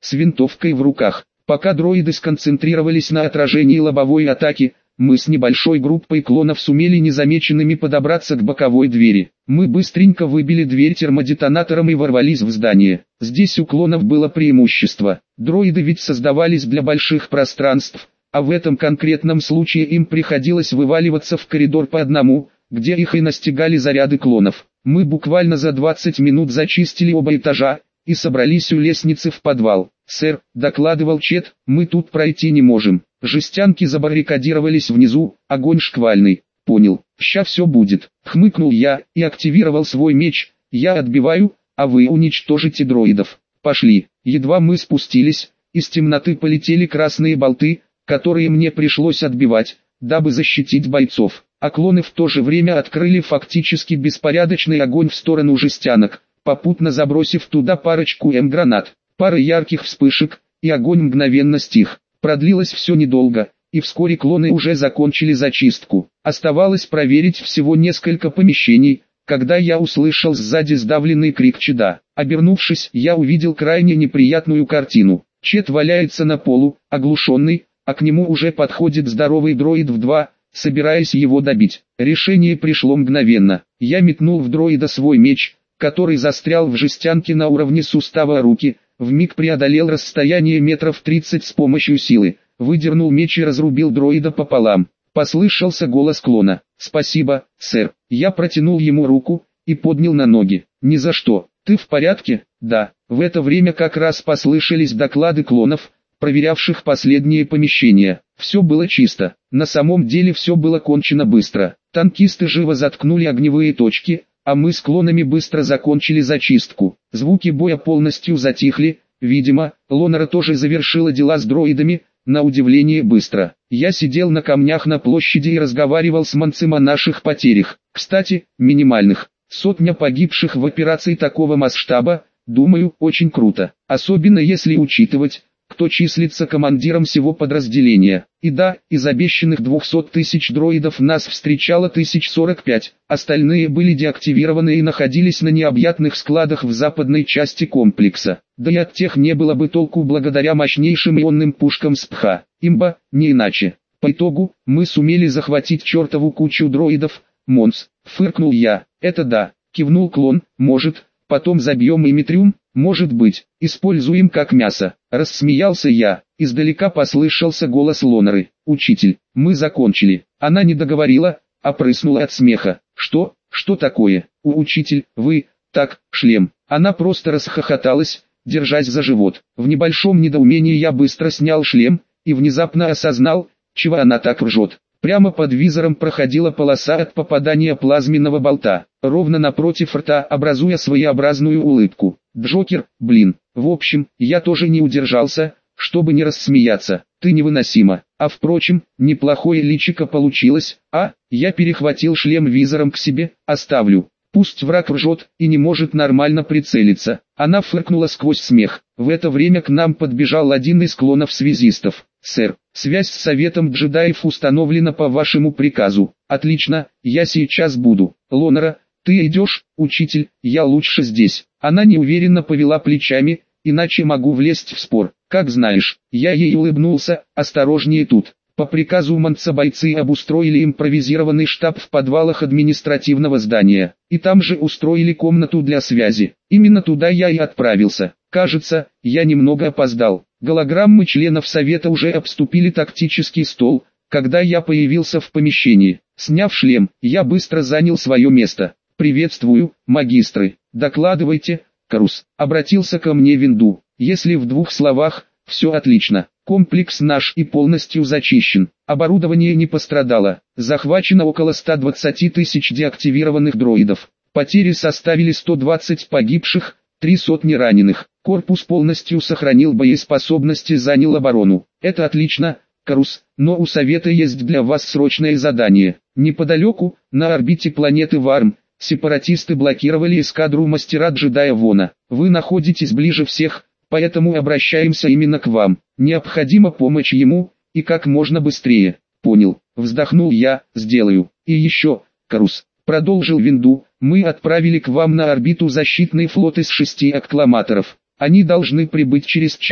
с винтовкой в руках. Пока дроиды сконцентрировались на отражении лобовой атаки, мы с небольшой группой клонов сумели незамеченными подобраться к боковой двери. Мы быстренько выбили дверь термодетонатором и ворвались в здание. Здесь у клонов было преимущество. Дроиды ведь создавались для больших пространств, а в этом конкретном случае им приходилось вываливаться в коридор по одному, где их и настигали заряды клонов. Мы буквально за двадцать минут зачистили оба этажа и собрались у лестницы в подвал. «Сэр», — докладывал Чет, — «мы тут пройти не можем. Жестянки забаррикадировались внизу, огонь шквальный». «Понял, ща все будет», — хмыкнул я и активировал свой меч. «Я отбиваю, а вы уничтожите дроидов. Пошли». Едва мы спустились, из темноты полетели красные болты, которые мне пришлось отбивать, дабы защитить бойцов. А клоны в то же время открыли фактически беспорядочный огонь в сторону жестянок, попутно забросив туда парочку эм-гранат. Пара ярких вспышек, и огонь мгновенно стих. Продлилось все недолго, и вскоре клоны уже закончили зачистку. Оставалось проверить всего несколько помещений, когда я услышал сзади сдавленный крик Чеда. Обернувшись, я увидел крайне неприятную картину. Чед валяется на полу, оглушенный, а к нему уже подходит здоровый дроид в два, собираясь его добить. Решение пришло мгновенно. Я метнул в дроида свой меч, который застрял в жестянке на уровне сустава руки, вмиг преодолел расстояние метров тридцать с помощью силы, выдернул меч и разрубил дроида пополам. Послышался голос клона. «Спасибо, сэр». Я протянул ему руку и поднял на ноги. «Ни за что. Ты в порядке?» «Да». В это время как раз послышались доклады клонов, проверявших последние помещения. Все было чисто. На самом деле все было кончено быстро. Танкисты живо заткнули огневые точки, а мы с клонами быстро закончили зачистку. Звуки боя полностью затихли, видимо, Лонера тоже завершила дела с дроидами, на удивление быстро. Я сидел на камнях на площади и разговаривал с Манцем о наших потерях. Кстати, минимальных. Сотня погибших в операции такого масштаба, думаю, очень круто. Особенно если учитывать, кто числится командиром всего подразделения. И да, из обещанных двухсот тысяч дроидов нас встречало тысяч сорок пять, остальные были деактивированы и находились на необъятных складах в западной части комплекса. Да и от тех не было бы толку благодаря мощнейшим ионным пушкам СПХ. Имба, не иначе. По итогу, мы сумели захватить чертову кучу дроидов. «Монс», — фыркнул я. «Это да», — кивнул клон. «Может, потом забьем ими трюм?» «Может быть, используем как мясо», — рассмеялся я. Издалека послышался голос Лонеры. «Учитель, мы закончили». Она не договорила, а прыснула от смеха. «Что? Что такое? У учитель, вы, так, шлем». Она просто расхохоталась, держась за живот. В небольшом недоумении я быстро снял шлем, и внезапно осознал, чего она так ржет. Прямо под визором проходила полоса от попадания плазменного болта, ровно напротив рта, образуя своеобразную улыбку. «Джокер, блин». В общем, я тоже не удержался, чтобы не рассмеяться. «Ты невыносима». А впрочем, неплохое личико получилось, а? Я перехватил шлем визором к себе. «Оставлю. Пусть враг ржет и не может нормально прицелиться». Она фыркнула сквозь смех. В это время к нам подбежал один из клонов-связистов. «Сэр, связь с Советом джедаев установлена по вашему приказу». «Отлично, я сейчас буду». «Лонера, ты идешь?» «Учитель, я лучше здесь». Она неуверенно повела плечами, иначе могу влезть в спор. «Как знаешь». Я ей улыбнулся. «Осторожнее тут». По приказу Манца бойцы обустроили импровизированный штаб в подвалах административного здания, и там же устроили комнату для связи. Именно туда я и отправился. Кажется, я немного опоздал. Голограммы членов Совета уже обступили тактический стол, когда я появился в помещении. Сняв шлем, я быстро занял свое место. «Приветствую, магистры. Докладывайте, Карус». Обратился ко мне Винду. «Если в двух словах, все отлично. Комплекс наш и полностью зачищен. Оборудование не пострадало. Захвачено около ста двадцати тысяч деактивированных дроидов. Потери составили сто двадцать погибших, три сотни раненых. Корпус полностью сохранил боеспособность и занял оборону. Это отлично, Карус, но у Совета есть для вас срочное задание. Неподалеку, на орбите планеты Варм, сепаратисты блокировали эскадру мастера-джедая Вона. Вы находитесь ближе всех, поэтому обращаемся именно к вам. Необходима помощь ему, и как можно быстрее». «Понял», вздохнул я. «Сделаю. И еще, Карус», продолжил Винду, «мы отправили к вам на орбиту защитный флот из шести аккламаторов. Они должны прибыть через час.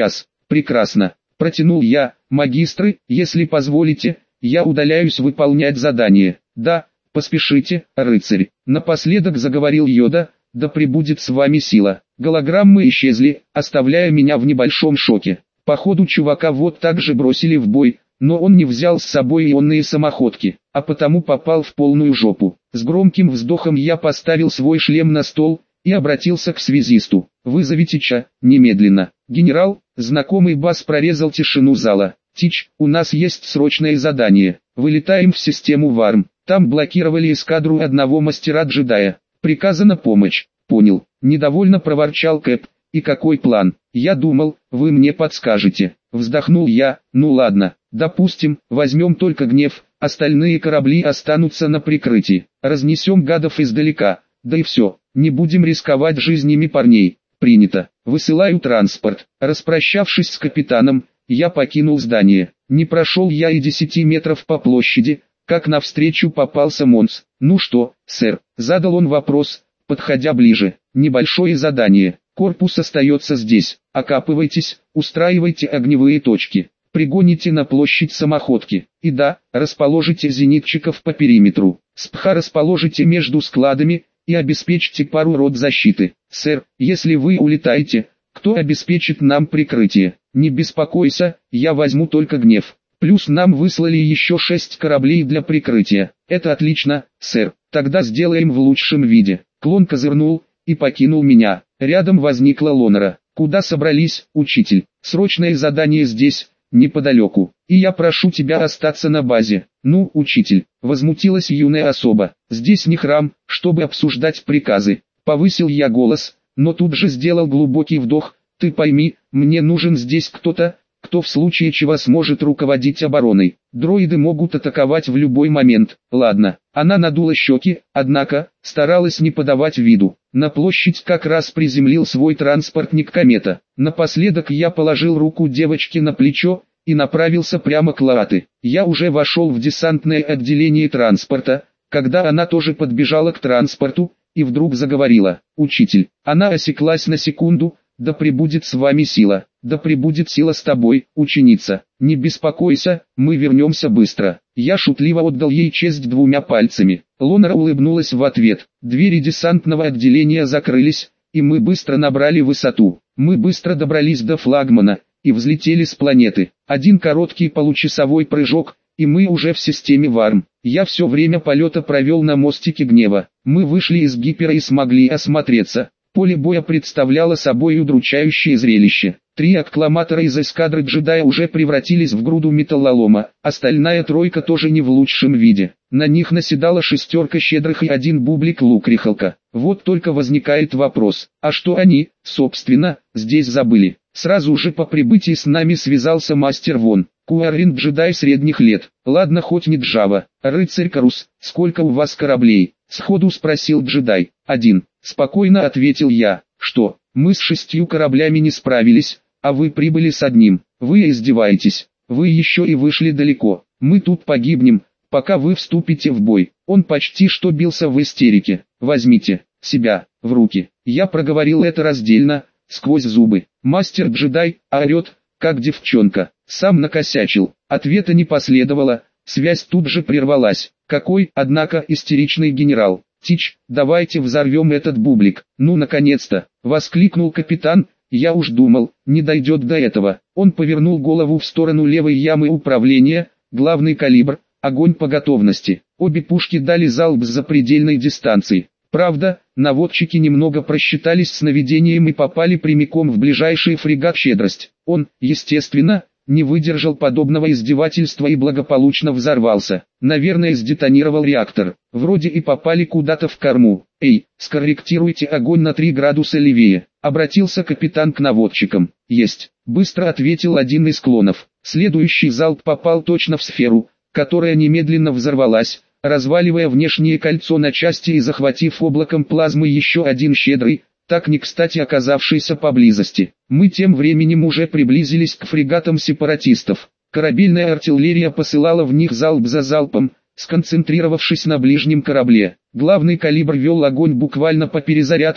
Прекрасно. Протянул я. Магистры, если позволите, я удаляюсь выполнять задание. Да, поспешите, рыцарь. Напоследок заговорил Йода, да пребудет с вами сила. Голограммы исчезли, оставляя меня в небольшом шоке. Походу чувака вот так же бросили в бой, но он не взял с собой ионные самоходки, а потому попал в полную жопу. С громким вздохом я поставил свой шлем на стол и обратился к связисту. «Вызовите Ча, немедленно». «Генерал», знакомый бас прорезал тишину зала. «Тич, у нас есть срочное задание. Вылетаем в систему Варм. Там блокировали эскадру одного мастера-джедая. Приказана помощь». «Понял», недовольно проворчал Кэп. «И какой план? Я думал, вы мне подскажете». Вздохнул я. «Ну ладно, допустим, возьмем только гнев, остальные корабли останутся на прикрытии. Разнесем гадов издалека, да и все, не будем рисковать жизнями парней». «Принято. Высылаю транспорт». Распрощавшись с капитаном, я покинул здание. Не прошел я и десяти метров по площади, как навстречу попался Монс. «Ну что, сэр?» — задал он вопрос, подходя ближе. «Небольшое задание. Корпус остается здесь. Окапывайтесь, устраивайте огневые точки. Пригоните на площадь самоходки. И да, расположите зенитчиков по периметру. СПХ расположите между складами и обеспечьте пару рот защиты. Сэр, если вы улетаете, кто обеспечит нам прикрытие? Не беспокойся, я возьму только гнев. Плюс нам выслали еще шесть кораблей для прикрытия. Это отлично, сэр. Тогда сделаем в лучшем виде». Клон козырнул и покинул меня. Рядом возникла Лонера. «Куда собрались, учитель? Срочное задание здесь, неподалеку. И я прошу тебя остаться на базе». «Ну, учитель», возмутилась юная особа, «здесь не храм, чтобы обсуждать приказы». Повысил я голос, но тут же сделал глубокий вдох. «Ты пойми, мне нужен здесь кто-то, кто в случае чего сможет руководить обороной. Дроиды могут атаковать в любой момент». «Ладно». Она надула щеки, однако, старалась не подавать виду. На площадь как раз приземлил свой транспортник комета. Напоследок я положил руку девочке на плечо и направился прямо к Лааты. Я уже вошел в десантное отделение транспорта, когда она тоже подбежала к транспорту и вдруг заговорила. «Учитель». Она осеклась на секунду. «Да пребудет с вами сила, да пребудет сила с тобой, ученица. Не беспокойся, мы вернемся быстро». Я шутливо отдал ей честь двумя пальцами. Лонера улыбнулась в ответ. Двери десантного отделения закрылись, и мы быстро набрали высоту. Мы быстро добрались до флагмана и взлетели с планеты. Один короткий получасовой прыжок, и мы уже в системе Варм. Я все время полета провел на мостике гнева. Мы вышли из гипера и смогли осмотреться. Поле боя представляло собой удручающее зрелище. Три аккламатора из эскадры джедая уже превратились в груду металлолома, остальная тройка тоже не в лучшем виде. На них наседала шестерка щедрых и один бублик лукрихалка. Вот только возникает вопрос, а что они, собственно, здесь забыли? Сразу же по прибытии с нами связался мастер Вон. Куаррин джедай средних лет. Ладно, хоть не Джава. «Рыцарь Карус, сколько у вас кораблей?» Сходу спросил джедай. «Один». Спокойно ответил я. «Что, мы с шестью кораблями не справились, а вы прибыли с одним? Вы издеваетесь. Вы еще и вышли далеко. Мы тут погибнем, пока вы вступите в бой». Он почти что бился в истерике. «Возьмите себя в руки». Я проговорил это раздельно, сквозь зубы. Мастер-джедай орет, как девчонка. Сам накосячил. Ответа не последовало, связь тут же прервалась. Какой, однако, истеричный генерал. «Тич, давайте взорвем этот бублик». «Ну наконец-то!» — воскликнул капитан. «Я уж думал, не дойдет до этого». Он повернул голову в сторону левой ямы управления. Главный калибр, огонь по готовности. Обе пушки дали залп с запредельной дистанции. Правда, наводчики немного просчитались с наведением и попали прямиком в ближайший фрегат «Щедрость». Он, естественно, не выдержал подобного издевательства и благополучно взорвался. Наверное, сдетонировал реактор. Вроде и попали куда-то в корму. «Эй, скорректируйте огонь на три градуса левее», — обратился капитан к наводчикам. «Есть», — быстро ответил один из клонов. Следующий залп попал точно в сферу, которая немедленно взорвалась, разваливая внешнее кольцо на части и захватив облаком плазмы еще один щедрый, так не кстати оказавшийся поблизости. Мы тем временем уже приблизились к фрегатам сепаратистов. Корабельная артиллерия посылала в них залп за залпом, сконцентрировавшись на ближнем корабле. Главный калибр вел огонь буквально по перезарядке,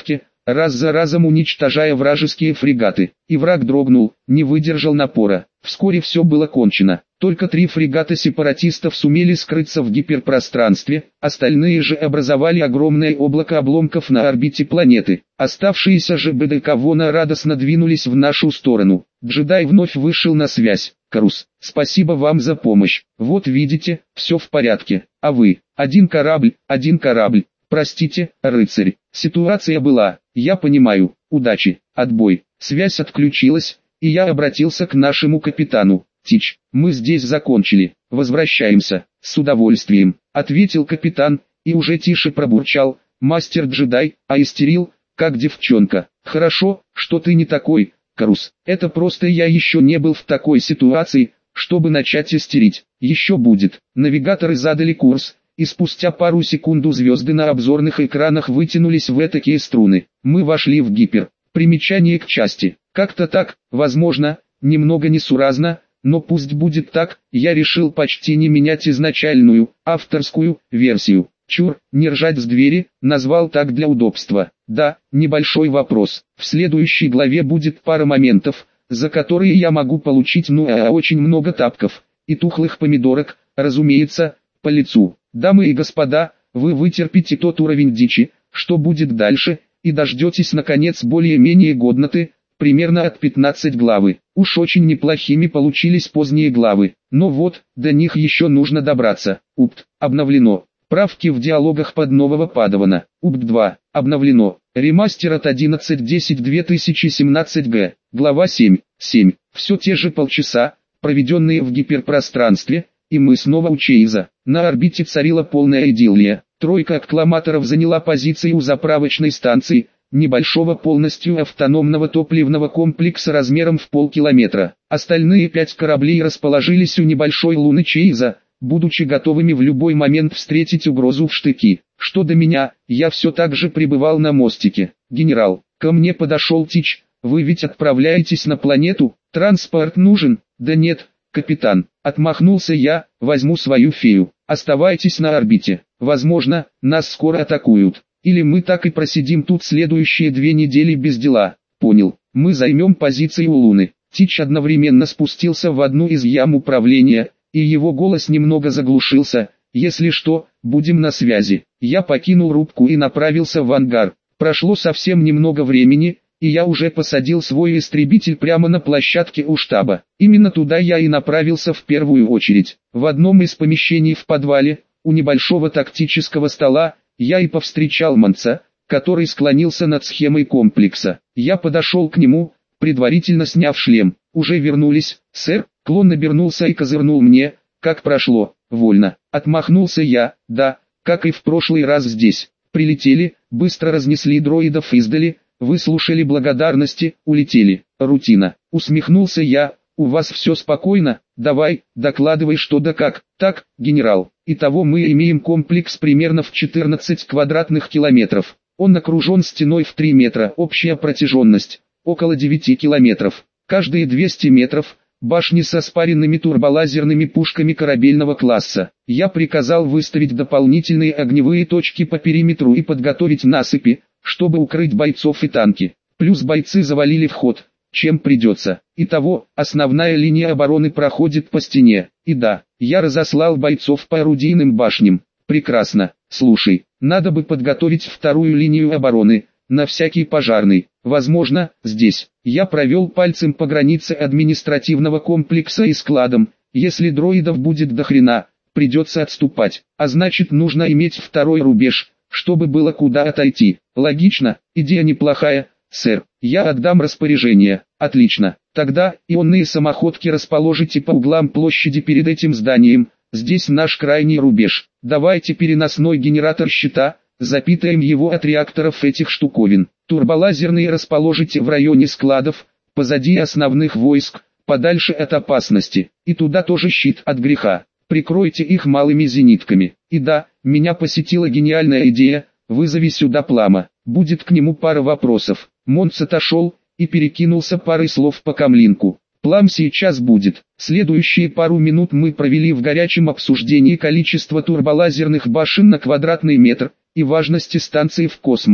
раз за разом уничтожая вражеские фрегаты. И враг дрогнул, не выдержал напора. Вскоре все было кончено. Только три фрегата сепаратистов сумели скрыться в гиперпространстве, остальные же образовали огромное облако обломков на орбите планеты. Оставшиеся же БДК Вона радостно двинулись в нашу сторону. Джедай вновь вышел на связь. «Карус, спасибо вам за помощь. Вот видите, все в порядке. А вы? Один корабль, один корабль. Простите, рыцарь. Ситуация была, я понимаю. Удачи. Отбой». Связь отключилась, и я обратился к нашему капитану. «Тич, мы здесь закончили. Возвращаемся». «С удовольствием», — ответил капитан, и уже тише пробурчал: «Мастер-джедай, а истерил, как девчонка. Хорошо, что ты не такой, Карус. Это просто я еще не был в такой ситуации, чтобы начать истерить. Еще будет». Навигаторы задали курс, и спустя пару секунд звезды на обзорных экранах вытянулись в этакие струны. Мы вошли в гипер. Примечание к части. Как-то так, возможно, немного несуразно, но пусть будет так. Я решил почти не менять изначальную, авторскую, версию. Чур, не ржать с двери, назвал так для удобства. Да, небольшой вопрос. В следующей главе будет пара моментов, за которые я могу получить ну а очень много тапков, и тухлых помидорок, разумеется, по лицу. Дамы и господа, вы вытерпите тот уровень дичи, что будет дальше, и дождетесь наконец более-менее годноты, примерно от пятнадцатой главы. Уж очень неплохими получились поздние главы, но вот, до них еще нужно добраться. УПТ, обновлено. Правки в диалогах под нового Падавана. УПТ два, обновлено. Ремастер от одиннадцать десять две тысячи семнадцать г. Глава семь. семь. Все те же полчаса, проведенные в гиперпространстве, и мы снова у Чейза. На орбите царила полная идиллия. Тройка аккламаторов заняла позиции у заправочной станции, небольшого полностью автономного топливного комплекса размером в полкилометра. Остальные пять кораблей расположились у небольшой луны Чейза, будучи готовыми в любой момент встретить угрозу в штыки. Что до меня, я все так же пребывал на мостике. «Генерал, ко мне подошел Тич, вы ведь отправляетесь на планету, транспорт нужен?» «Да нет, капитан», — отмахнулся я, — «возьму свою фею. Оставайтесь на орбите. Возможно, нас скоро атакуют. Или мы так и просидим тут следующие две недели без дела». «Понял, мы займем позиции у Луны». Тич одновременно спустился в одну из ям управления, и его голос немного заглушился. «Если что, будем на связи». Я покинул рубку и направился в ангар. Прошло совсем немного времени, и я уже посадил свой истребитель прямо на площадке у штаба. Именно туда я и направился в первую очередь. В одном из помещений в подвале, у небольшого тактического стола, я и повстречал Манца, который склонился над схемой комплекса. Я подошел к нему, предварительно сняв шлем. «Уже вернулись, сэр?» Клон обернулся и козырнул мне. «Как прошло?» «Вольно», — отмахнулся я. «Да, как и в прошлый раз здесь. Прилетели, быстро разнесли дроидов издали, выслушали благодарности, улетели. Рутина». Усмехнулся я. «У вас все спокойно? Давай, докладывай что да как». «Так, генерал, итого мы имеем комплекс примерно в четырнадцать квадратных километров. Он окружен стеной в три метра, общая протяженность около девяти километров. Каждые двести метров башни со спаренными турболазерными пушками корабельного класса. Я приказал выставить дополнительные огневые точки по периметру и подготовить насыпи, чтобы укрыть бойцов и танки. Плюс бойцы завалили вход, чем придется. Итого, основная линия обороны проходит по стене. И да, я разослал бойцов по орудийным башням. Прекрасно. Слушай, надо бы подготовить вторую линию обороны, на всякий пожарный. Возможно, здесь». Я провел пальцем по границе административного комплекса и складом. Если дроидов будет до хрена, придется отступать. А значит, нужно иметь второй рубеж, чтобы было куда отойти. Логично, идея неплохая, сэр. Я отдам распоряжение. Отлично. Тогда ионные самоходки расположите по углам площади перед этим зданием. Здесь наш крайний рубеж. Давайте переносной генератор щита, запитаем его от реакторов этих штуковин. Турболазерные расположите в районе складов, позади основных войск, подальше от опасности. И туда тоже щит от греха. Прикройте их малыми зенитками. И да, меня посетила гениальная идея, вызови сюда Плама. Будет к нему пара вопросов. Монц отошел и перекинулся парой слов по камлинку. Плам сейчас будет. Следующие пару минут мы провели в горячем обсуждении количества турболазерных башен на квадратный метр и важности станции в космосе.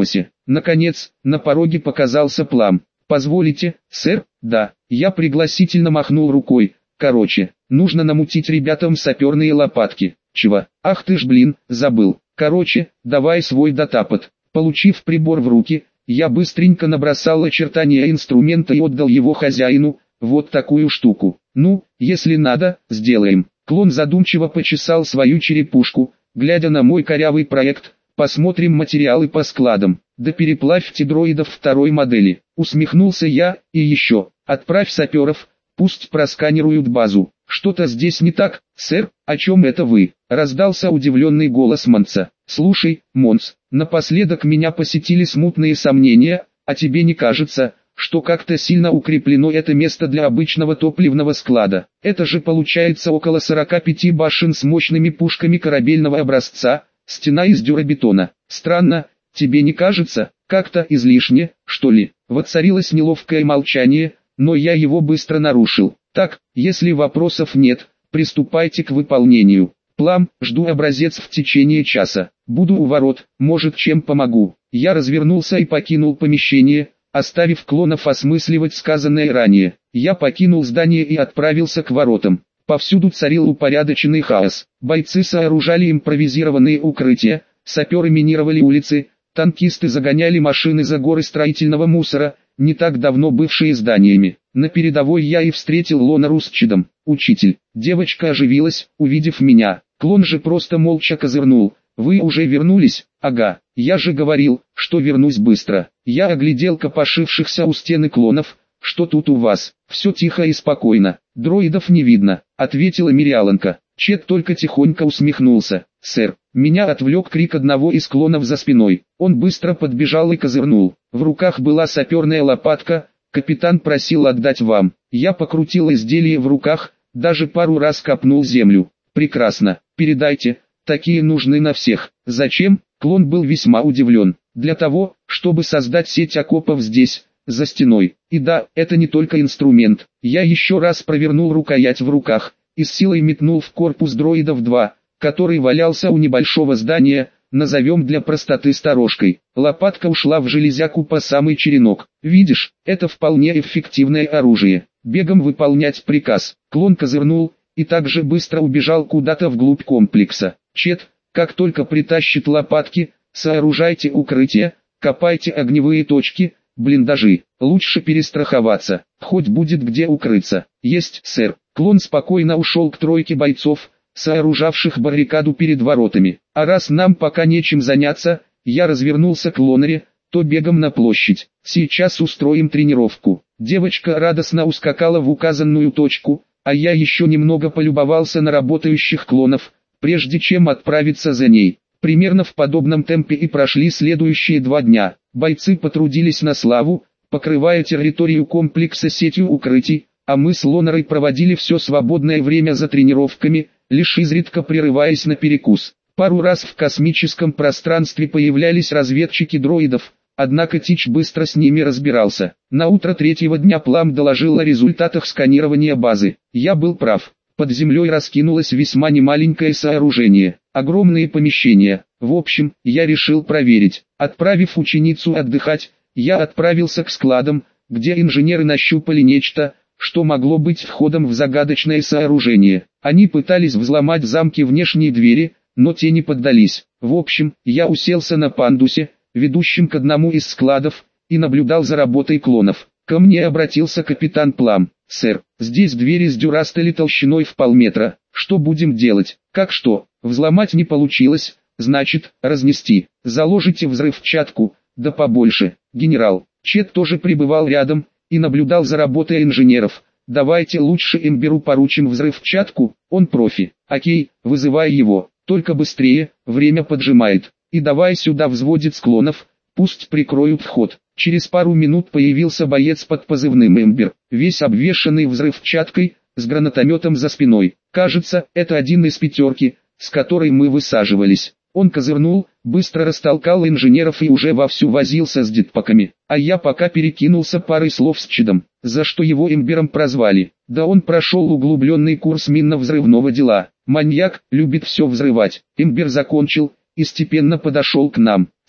Наконец, на пороге показался Плам. «Позволите, сэр?» «Да». Я пригласительно махнул рукой. «Короче, нужно намутить ребятам саперные лопатки». «Чего? Ах ты ж блин, забыл. Короче, давай свой датапот». Получив прибор в руки, я быстренько набросал очертания инструмента и отдал его хозяину. «Вот такую штуку. Ну, если надо, сделаем». Клон задумчиво почесал свою черепушку, глядя на мой корявый проект. «Посмотрим материалы по складам. Да переплавьте дроидов второй модели». Усмехнулся я. «И еще, отправь саперов, пусть просканируют базу». «Что-то здесь не так, сэр, о чем это вы?» Раздался удивленный голос Монса. «Слушай, Монс, напоследок меня посетили смутные сомнения, а тебе не кажется, что как-то сильно укреплено это место для обычного топливного склада? Это же получается около сорока пяти башен с мощными пушками корабельного образца, стена из дюрабетона. Странно, тебе не кажется, как-то излишне, что ли?» Воцарилось неловкое молчание, но я его быстро нарушил. «Так, если вопросов нет, приступайте к выполнению. Плам, жду образец в течение часа. Буду у ворот, может чем помогу». Я развернулся и покинул помещение, оставив клонов осмысливать сказанное ранее. Я покинул здание и отправился к воротам. Повсюду царил упорядоченный хаос. Бойцы сооружали импровизированные укрытия, саперы минировали улицы, танкисты загоняли машины за горы строительного мусора, не так давно бывшие зданиями. На передовой я и встретил Лонару с Чидом. «Учитель». Девочка оживилась, увидев меня. Клон же просто молча козырнул. «Вы уже вернулись?» «Ага, я же говорил, что вернусь быстро». Я оглядел копошившихся у стены клонов. «Что тут у вас?» «Все тихо и спокойно. Дроидов не видно», — ответила Мириаланка. Чет только тихонько усмехнулся. «Сэр». Меня отвлек крик одного из клонов за спиной. Он быстро подбежал и козырнул. В руках была саперная лопатка. «Капитан просил отдать вам». Я покрутил изделие в руках, даже пару раз копнул землю. «Прекрасно, передайте, такие нужны на всех». «Зачем?» Клон был весьма удивлен. «Для того, чтобы создать сеть окопов здесь, за стеной. И да, это не только инструмент». Я еще раз провернул рукоять в руках и с силой метнул в корпус дроидов два, который валялся у небольшого здания, назовем для простоты сторожкой. Лопатка ушла в железяку по самый черенок. «Видишь, это вполне эффективное оружие. Бегом выполнять приказ». Клон козырнул и также быстро убежал куда-то вглубь комплекса. «Чет, как только притащит лопатки, сооружайте укрытия, копайте огневые точки, блиндажи. Лучше перестраховаться, хоть будет где укрыться». «Есть, сэр». Клон спокойно ушел к тройке бойцов, сооружавших баррикаду перед воротами. «А раз нам пока нечем заняться», я развернулся к Лонаре, «то бегом на площадь. Сейчас устроим тренировку». Девочка радостно ускакала в указанную точку, а я еще немного полюбовался на работающих клонов, прежде чем отправиться за ней. Примерно в подобном темпе и прошли следующие два дня. Бойцы потрудились на славу, покрывая территорию комплекса сетью укрытий, а мы с Лонарой проводили все свободное время за тренировками, лишь изредка прерываясь на перекус. Пару раз в космическом пространстве появлялись разведчики дроидов, однако Тич быстро с ними разбирался. На утро третьего дня Плам доложил о результатах сканирования базы. Я был прав. Под землей раскинулось весьма немаленькое сооружение, огромные помещения. В общем, я решил проверить. Отправив ученицу отдыхать, я отправился к складам, где инженеры нащупали нечто, что могло быть входом в загадочное сооружение. Они пытались взломать замки внешней двери, но те не поддались. В общем, я уселся на пандусе, ведущем к одному из складов, и наблюдал за работой клонов. Ко мне обратился капитан Плам. «Сэр, здесь двери с дюрастели толщиной в полметра. Что будем делать?» «Как что? Взломать не получилось, значит, разнести. Заложите взрывчатку, да побольше». Генерал Чет тоже пребывал рядом и наблюдал за работой инженеров. «Давайте лучше Эмберу поручим взрывчатку, он профи». «Окей, вызывай его, только быстрее, время поджимает. И давай сюда взводит склонов, пусть прикроют вход». Через пару минут появился боец под позывным Эмбер, весь обвешанный взрывчаткой, с гранатометом за спиной. Кажется, это один из пятерки, с которой мы высаживались. Он козырнул, быстро растолкал инженеров и уже вовсю возился с дитпаками. А я пока перекинулся парой слов с Чидом, за что его Эмбером прозвали. Да он прошел углубленный курс минно-взрывного дела. Маньяк, любит все взрывать. Эмбер закончил и степенно подошел к нам. «Сэр,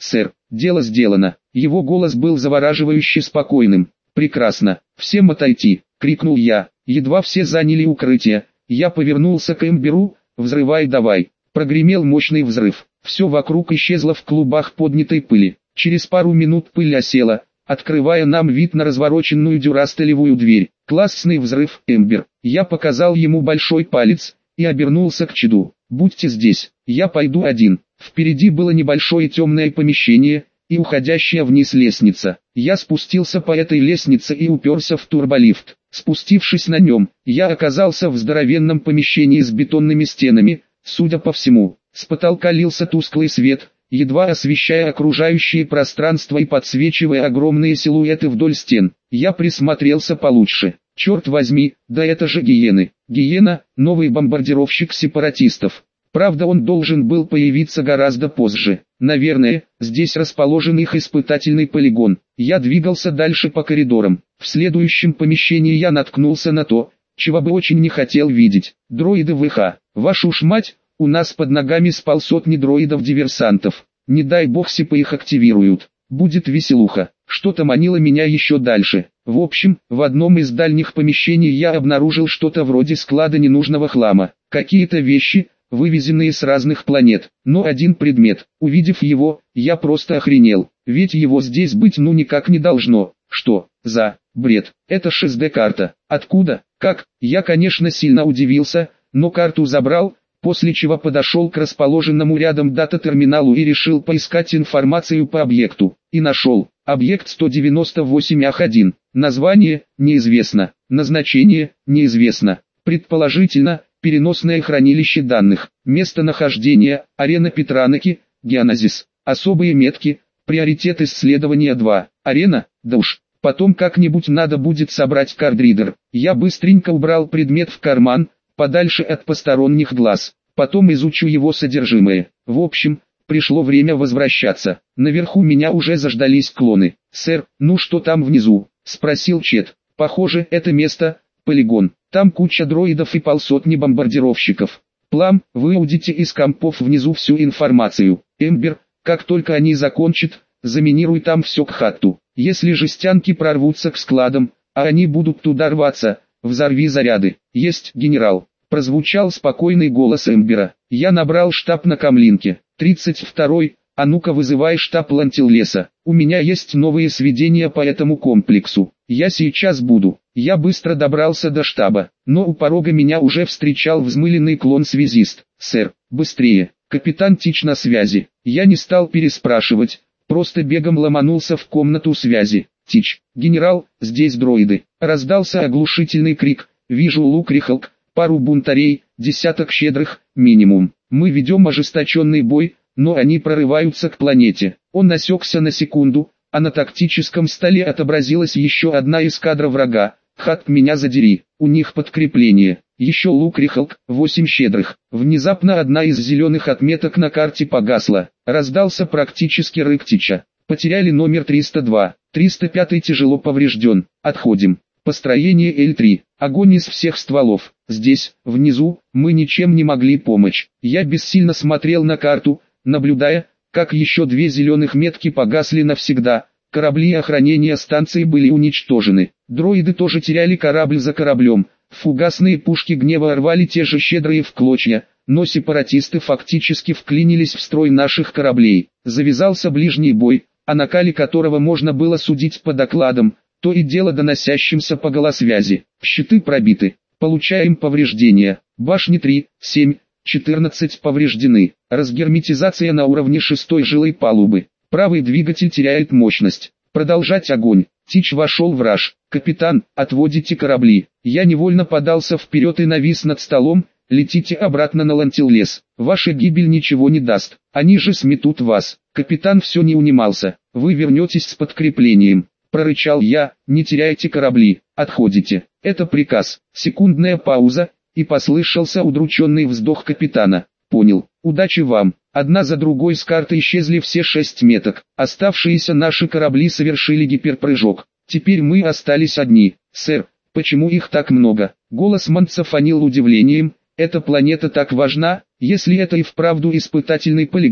дело сделано. Его голос был завораживающе спокойным. «Прекрасно, всем отойти!» — крикнул я. Едва все заняли укрытие, я повернулся к Эмберу. «Взрывай давай!» Прогремел мощный взрыв. Все вокруг исчезло в клубах поднятой пыли. Через пару минут пыль осела, открывая нам вид на развороченную дюрастелевую дверь. «Классный взрыв, Эмбер!» Я показал ему большой палец и обернулся к Чеду. «Будьте здесь, я пойду один». Впереди было небольшое темное помещение и уходящая вниз лестница. Я спустился по этой лестнице и уперся в турболифт. Спустившись на нем, я оказался в здоровенном помещении с бетонными стенами. Судя по всему, с потолка лился тусклый свет, едва освещая окружающее пространство и подсвечивая огромные силуэты вдоль стен. Я присмотрелся получше. Черт возьми, да это же гиены. Гиена — новый бомбардировщик сепаратистов. Правда, он должен был появиться гораздо позже. Наверное, здесь расположен их испытательный полигон. Я двигался дальше по коридорам. В следующем помещении я наткнулся на то, чего бы очень не хотел видеть. Дроиды ВХ. Вашу ж мать, у нас под ногами с полсотни дроидов-диверсантов. Не дай бог сепы их активируют. Будет веселуха. Что-то манило меня еще дальше. В общем, в одном из дальних помещений я обнаружил что-то вроде склада ненужного хлама. Какие-то вещи, вывезенные с разных планет, но один предмет. Увидев его, я просто охренел, ведь его здесь быть ну никак не должно. Что за бред? Это эс дэ-карта. Откуда? Как? Я, конечно, сильно удивился, но карту забрал, после чего подошел к расположенному рядом дата-терминалу и решил поискать информацию по объекту. И нашел. Объект сто девяносто восемь ах один. Название – неизвестно. Назначение – неизвестно. Предположительно, переносное хранилище данных. Местонахождение – арена Петраноки, Геоназис. Особые метки – приоритет исследования два. Арена? Да уж. Потом как-нибудь надо будет собрать кардридер. Я быстренько убрал предмет в карман, подальше от посторонних глаз. Потом изучу его содержимое. В общем, пришло время возвращаться. Наверху меня уже заждались клоны. «Сэр, ну что там внизу?» – спросил Чет. «Похоже, это место – полигон. Там куча дроидов и полсотни бомбардировщиков. Плам, выудите из компов внизу всю информацию. Эмбер, как только они закончат, заминируй там все к хатту. Если жестянки прорвутся к складам, а они будут туда рваться, взорви заряды». «Есть, генерал», — прозвучал спокойный голос Эмбера. Я набрал штаб на Камлинке. тридцать второй, а ну-ка вызывай штаб Лантиллеса. У меня есть новые сведения по этому комплексу. Я сейчас буду. Я быстро добрался до штаба, но у порога меня уже встречал взмыленный клон-связист. «Сэр, быстрее, капитан Тич на связи». Я не стал переспрашивать, просто бегом ломанулся в комнату связи. «Тич, генерал, здесь дроиды». Раздался оглушительный крик. «Вижу Лукрихалк, пару бунтарей, десяток щедрых, минимум. Мы ведем ожесточенный бой, но они прорываются к планете». Он осекся на секунду, а на тактическом столе отобразилась еще одна эскадра врага. «Хат, меня задери, у них подкрепление». Еще Лукрихалк, восемь щедрых. Внезапно одна из зеленых отметок на карте погасла. Раздался практически рык Тича. «Потеряли номер триста два. триста пятый тяжело поврежден. Отходим». Построение Л три. Огонь из всех стволов. Здесь, внизу, мы ничем не могли помочь. Я бессильно смотрел на карту, наблюдая, как еще две зеленых метки погасли навсегда. Корабли охранения станции были уничтожены. Дроиды тоже теряли корабль за кораблем. Фугасные пушки гнева рвали те же щедрые в клочья, но сепаратисты фактически вклинились в строй наших кораблей. Завязался ближний бой, о накале которого можно было судить по докладам, то и дело доносящимся по голосвязи. Щиты пробиты, получаем повреждения. Башни три, семь, четырнадцать повреждены. Разгерметизация на уровне шестой жилой палубы. Правый двигатель теряет мощность. Продолжать огонь. Тич вошел в раж. «Капитан, отводите корабли». Я невольно подался вперед и навис над столом. «Летите обратно на Лантиллес. Ваша гибель ничего не даст. Они же сметут вас». Капитан все не унимался. «Вы вернетесь с подкреплением», — прорычал я. «Не теряйте корабли, отходите». Это приказ. Секундная пауза, и послышался удрученный вздох капитана. «Понял. Удачи вам». Одна за другой с карты исчезли все шесть меток. Оставшиеся наши корабли совершили гиперпрыжок. Теперь мы остались одни. «Сэр, почему их так много?» Голос Манца фонил удивлением. «Эта планета так важна, если это и вправду испытательный полигон,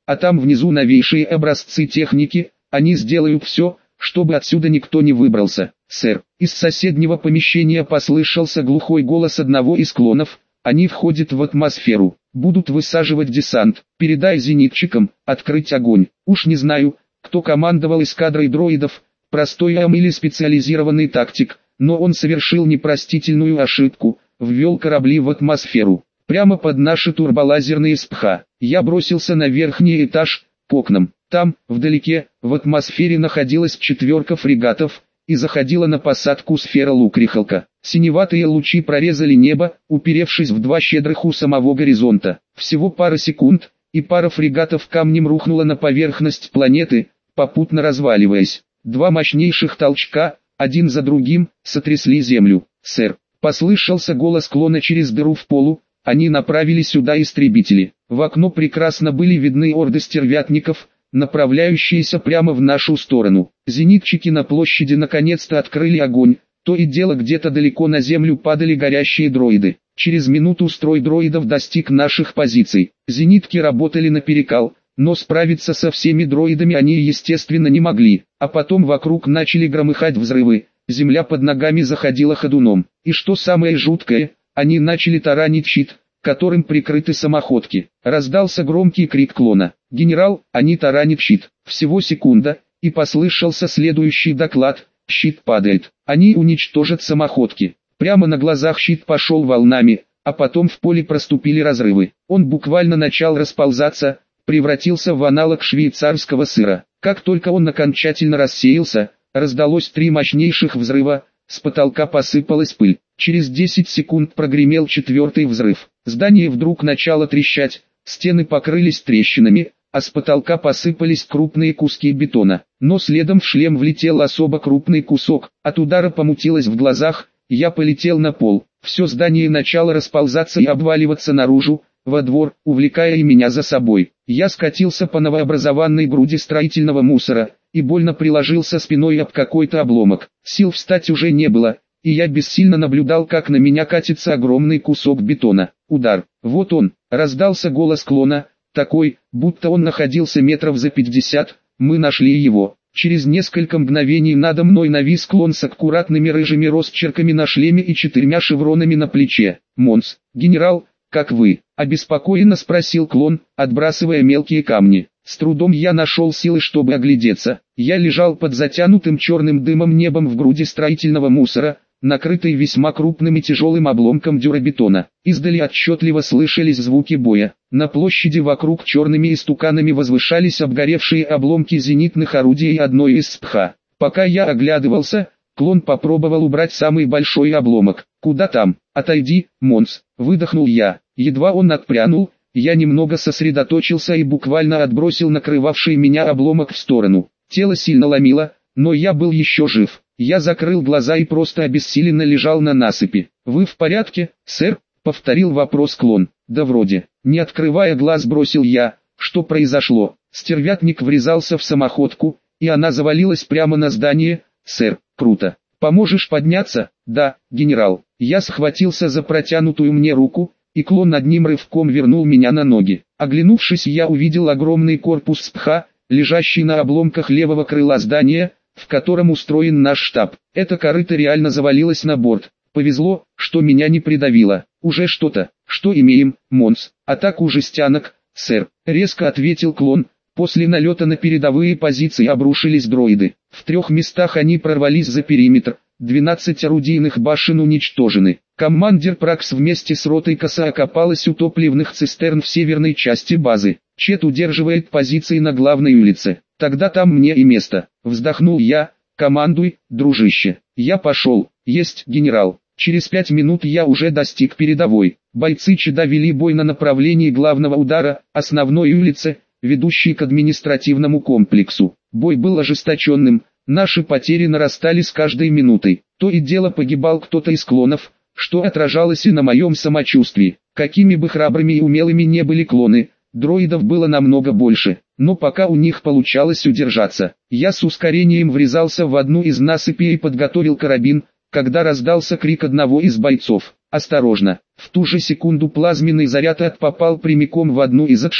а там внизу новейшие образцы техники, они сделают все, чтобы отсюда никто не выбрался. Сэр, из соседнего помещения послышался глухой голос одного из клонов, они входят в атмосферу, будут высаживать десант, передай зенитчикам, открыть огонь. Уж не знаю, кто командовал эскадрой дроидов, простой ам или специализированный тактик, но он совершил непростительную ошибку, ввел корабли в атмосферу, прямо под наши турболазерные СПХ. Я бросился на верхний этаж, к окнам. Там, вдалеке, в атмосфере находилась четверка фрегатов, и заходила на посадку сфера Лукрихалка. Синеватые лучи прорезали небо, уперевшись в два щедрых у самого горизонта. Всего пара секунд, и пара фрегатов камнем рухнула на поверхность планеты, попутно разваливаясь. Два мощнейших толчка, один за другим, сотрясли землю. «Сэр», — послышался голос клона через дыру в полу, они направили сюда истребители. В окно прекрасно были видны орды стервятников, направляющиеся прямо в нашу сторону. Зенитчики на площади наконец-то открыли огонь, то и дело где-то далеко на землю падали горящие дроиды. Через минуту строй дроидов достиг наших позиций. Зенитки работали наперекал, но справиться со всеми дроидами они естественно не могли. А потом вокруг начали громыхать взрывы, земля под ногами заходила ходуном. И что самое жуткое, они начали таранить щит, которым прикрыты самоходки. Раздался громкий крик клона: «Генерал, они таранят щит!» Всего секунда, и послышался следующий доклад: «Щит падает, они уничтожат самоходки». Прямо на глазах щит пошел волнами, а потом в поле проступили разрывы. Он буквально начал расползаться, превратился в аналог швейцарского сыра. Как только он окончательно рассеялся, раздалось три мощнейших взрыва, с потолка посыпалась пыль. Через десять секунд прогремел четвертый взрыв. Здание вдруг начало трещать, стены покрылись трещинами, а с потолка посыпались крупные куски бетона. Но следом в шлем влетел особо крупный кусок, от удара помутилось в глазах, я полетел на пол. Все здание начало расползаться и обваливаться наружу, во двор, увлекая и меня за собой. Я скатился по новообразованной груди строительного мусора, и больно приложился спиной об какой-то обломок. Сил встать уже не было, и я бессильно наблюдал, как на меня катится огромный кусок бетона. Удар. Вот он, раздался голос клона, такой, будто он находился метров за пятьдесят, мы нашли его. Через несколько мгновений надо мной навис клон с аккуратными рыжими росчерками на шлеме и четырьмя шевронами на плече. «Монс, генерал, как вы?» — обеспокоенно спросил клон, отбрасывая мелкие камни. С трудом я нашел силы, чтобы оглядеться. Я лежал под затянутым черным дымом небом в груди строительного мусора, накрытый весьма крупным и тяжелым обломком дюрабетона. Издали отчетливо слышались звуки боя. На площади вокруг черными истуканами возвышались обгоревшие обломки зенитных орудий и одной из СПХ. Пока я оглядывался, клон попробовал убрать самый большой обломок. «Куда там? Отойди, Монс!» — выдохнул я. Едва он отпрянул, я немного сосредоточился и буквально отбросил накрывавший меня обломок в сторону. Тело сильно ломило, но я был еще жив. Я закрыл глаза и просто обессиленно лежал на насыпи. «Вы в порядке, сэр?» — повторил вопрос клон. «Да вроде». Не открывая глаз, бросил я. «Что произошло?» Стервятник врезался в самоходку, и она завалилась прямо на здание. «Сэр, круто. Поможешь подняться?» «Да, генерал». Я схватился за протянутую мне руку, и клон одним рывком вернул меня на ноги. Оглянувшись, я увидел огромный корпус СПХ, лежащий на обломках левого крыла здания, в котором устроен наш штаб. Эта корыто реально завалилась на борт. Повезло, что меня не придавило. «Уже что-то. Что имеем, Монс?» «Атаку жестянок, сэр», — резко ответил клон. После налета на передовые позиции обрушились дроиды. В трех местах они прорвались за периметр. двенадцать орудийных башен уничтожены. Командир Пракс вместе с ротой коса окопалась у топливных цистерн в северной части базы. Чет удерживает позиции на главной улице. «Тогда там мне и место», — вздохнул я. «Командуй, дружище». Я пошел. «Есть, генерал». Через пять минут я уже достиг передовой. Бойцы Чеда вели бой на направлении главного удара, основной улице, ведущей к административному комплексу. Бой был ожесточенным, наши потери нарастали с каждой минутой. То и дело погибал кто-то из клонов, что отражалось и на моем самочувствии. Какими бы храбрыми и умелыми не были клоны, дроидов было намного больше, но пока у них получалось удержаться. Я с ускорением врезался в одну из насыпей и подготовил карабин, когда раздался крик одного из бойцов. «Осторожно!» В ту же секунду плазменный заряд от попал прямиком в одну из отшиб,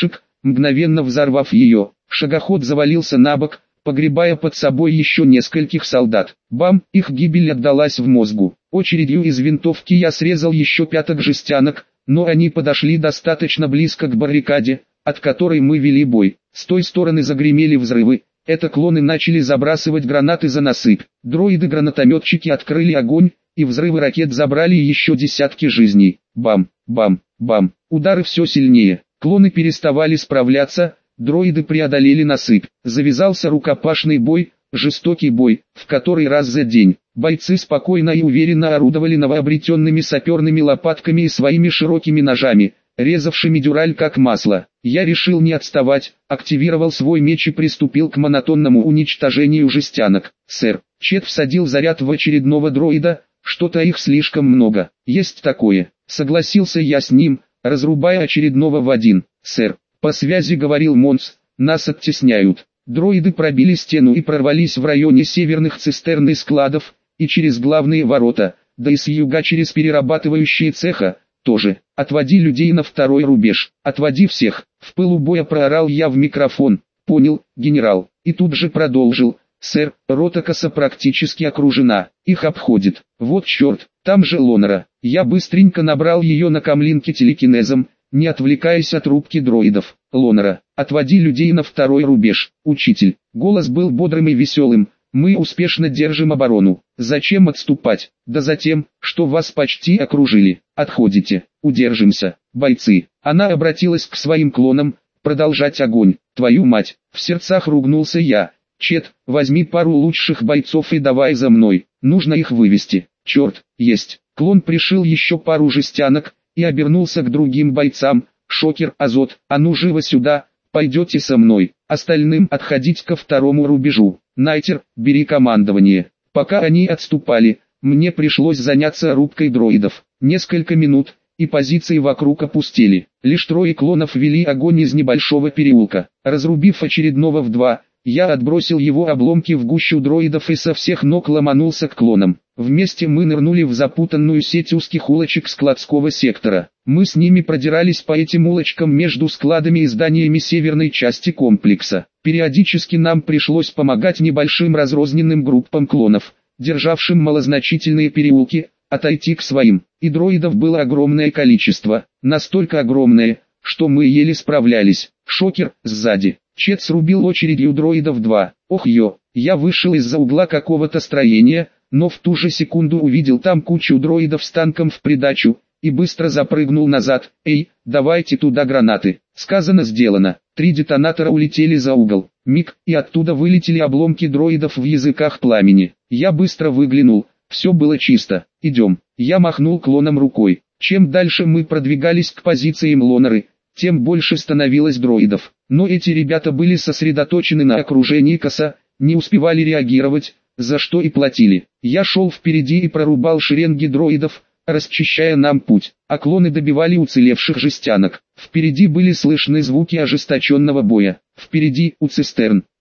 мгновенно взорвав ее. Шагоход завалился на бок, погребая под собой еще нескольких солдат. Бам! Их гибель отдалась в мозгу. Очередью из винтовки я срезал еще пяток жестянок, но они подошли достаточно близко к баррикаде, от которой мы вели бой. С той стороны загремели взрывы. Это клоны начали забрасывать гранаты за насыпь. Дроиды-гранатометчики открыли огонь, и взрывы ракет забрали еще десятки жизней. Бам, бам, бам. Удары все сильнее. Клоны переставали справляться, дроиды преодолели насыпь. Завязался рукопашный бой, жестокий бой, в который раз за день. Бойцы спокойно и уверенно орудовали новообретенными саперными лопатками и своими широкими ножами, резавшими дюраль как масло. Я решил не отставать, активировал свой меч и приступил к монотонному уничтожению жестянок. «Сэр, Чет всадил заряд в очередного дроида, что-то их слишком много». «Есть такое», — согласился я с ним, разрубая очередного в один. «Сэр, по связи говорил Монс, нас оттесняют». Дроиды пробили стену и прорвались в районе северных цистерн и складов, и через главные ворота, да и с юга через перерабатывающие цеха, тоже. «Отводи людей на второй рубеж, отводи всех», — в пылу боя проорал я в микрофон. «Понял, генерал», и тут же продолжил. «Сэр, рота Коса практически окружена, их обходит. Вот черт, там же Лонера». Я быстренько набрал ее на камлинке телекинезом, не отвлекаясь от рубки дроидов. «Лонера, отводи людей на второй рубеж, учитель». Голос был бодрым и веселым. «Мы успешно держим оборону. Зачем отступать? Да затем, что вас почти окружили. Отходите, удержимся, бойцы». Она обратилась к своим клонам, продолжать огонь. «Твою мать!» — в сердцах ругнулся я. «Чет, возьми пару лучших бойцов и давай за мной, нужно их вывести». «Черт, есть». Клон пришил еще пару жестянок, и обернулся к другим бойцам. «Шокер, Азот, а ну живо сюда, пойдете со мной, остальным отходить ко второму рубежу. Найтер, бери командование». Пока они отступали, мне пришлось заняться рубкой дроидов. Несколько минут, и позиции вокруг опустели. Лишь трое клонов вели огонь из небольшого переулка. Разрубив очередного в два, я отбросил его обломки в гущу дроидов и со всех ног ломанулся к клонам. Вместе мы нырнули в запутанную сеть узких улочек складского сектора. Мы с ними продирались по этим улочкам между складами и зданиями северной части комплекса. Периодически нам пришлось помогать небольшим разрозненным группам клонов, державшим малозначительные переулки, отойти к своим. И дроидов было огромное количество, настолько огромное, что мы еле справлялись. Шокер, сзади. Чет срубил очередью дроидов два. Ох ё, я вышел из-за угла какого-то строения, но в ту же секунду увидел там кучу дроидов с танком в придачу, и быстро запрыгнул назад. «Эй, давайте туда гранаты». Сказано сделано. Три детонатора улетели за угол. Миг, и оттуда вылетели обломки дроидов в языках пламени. Я быстро выглянул, все было чисто. «Идем». Я махнул клоном рукой. Чем дальше мы продвигались к позициям Лонеры, тем больше становилось дроидов. Но эти ребята были сосредоточены на окружении Коса, не успевали реагировать, за что и платили. Я шел впереди и прорубал шеренги дроидов, расчищая нам путь, а клоны добивали уцелевших жестянок. Впереди были слышны звуки ожесточенного боя. Впереди, у цистерн,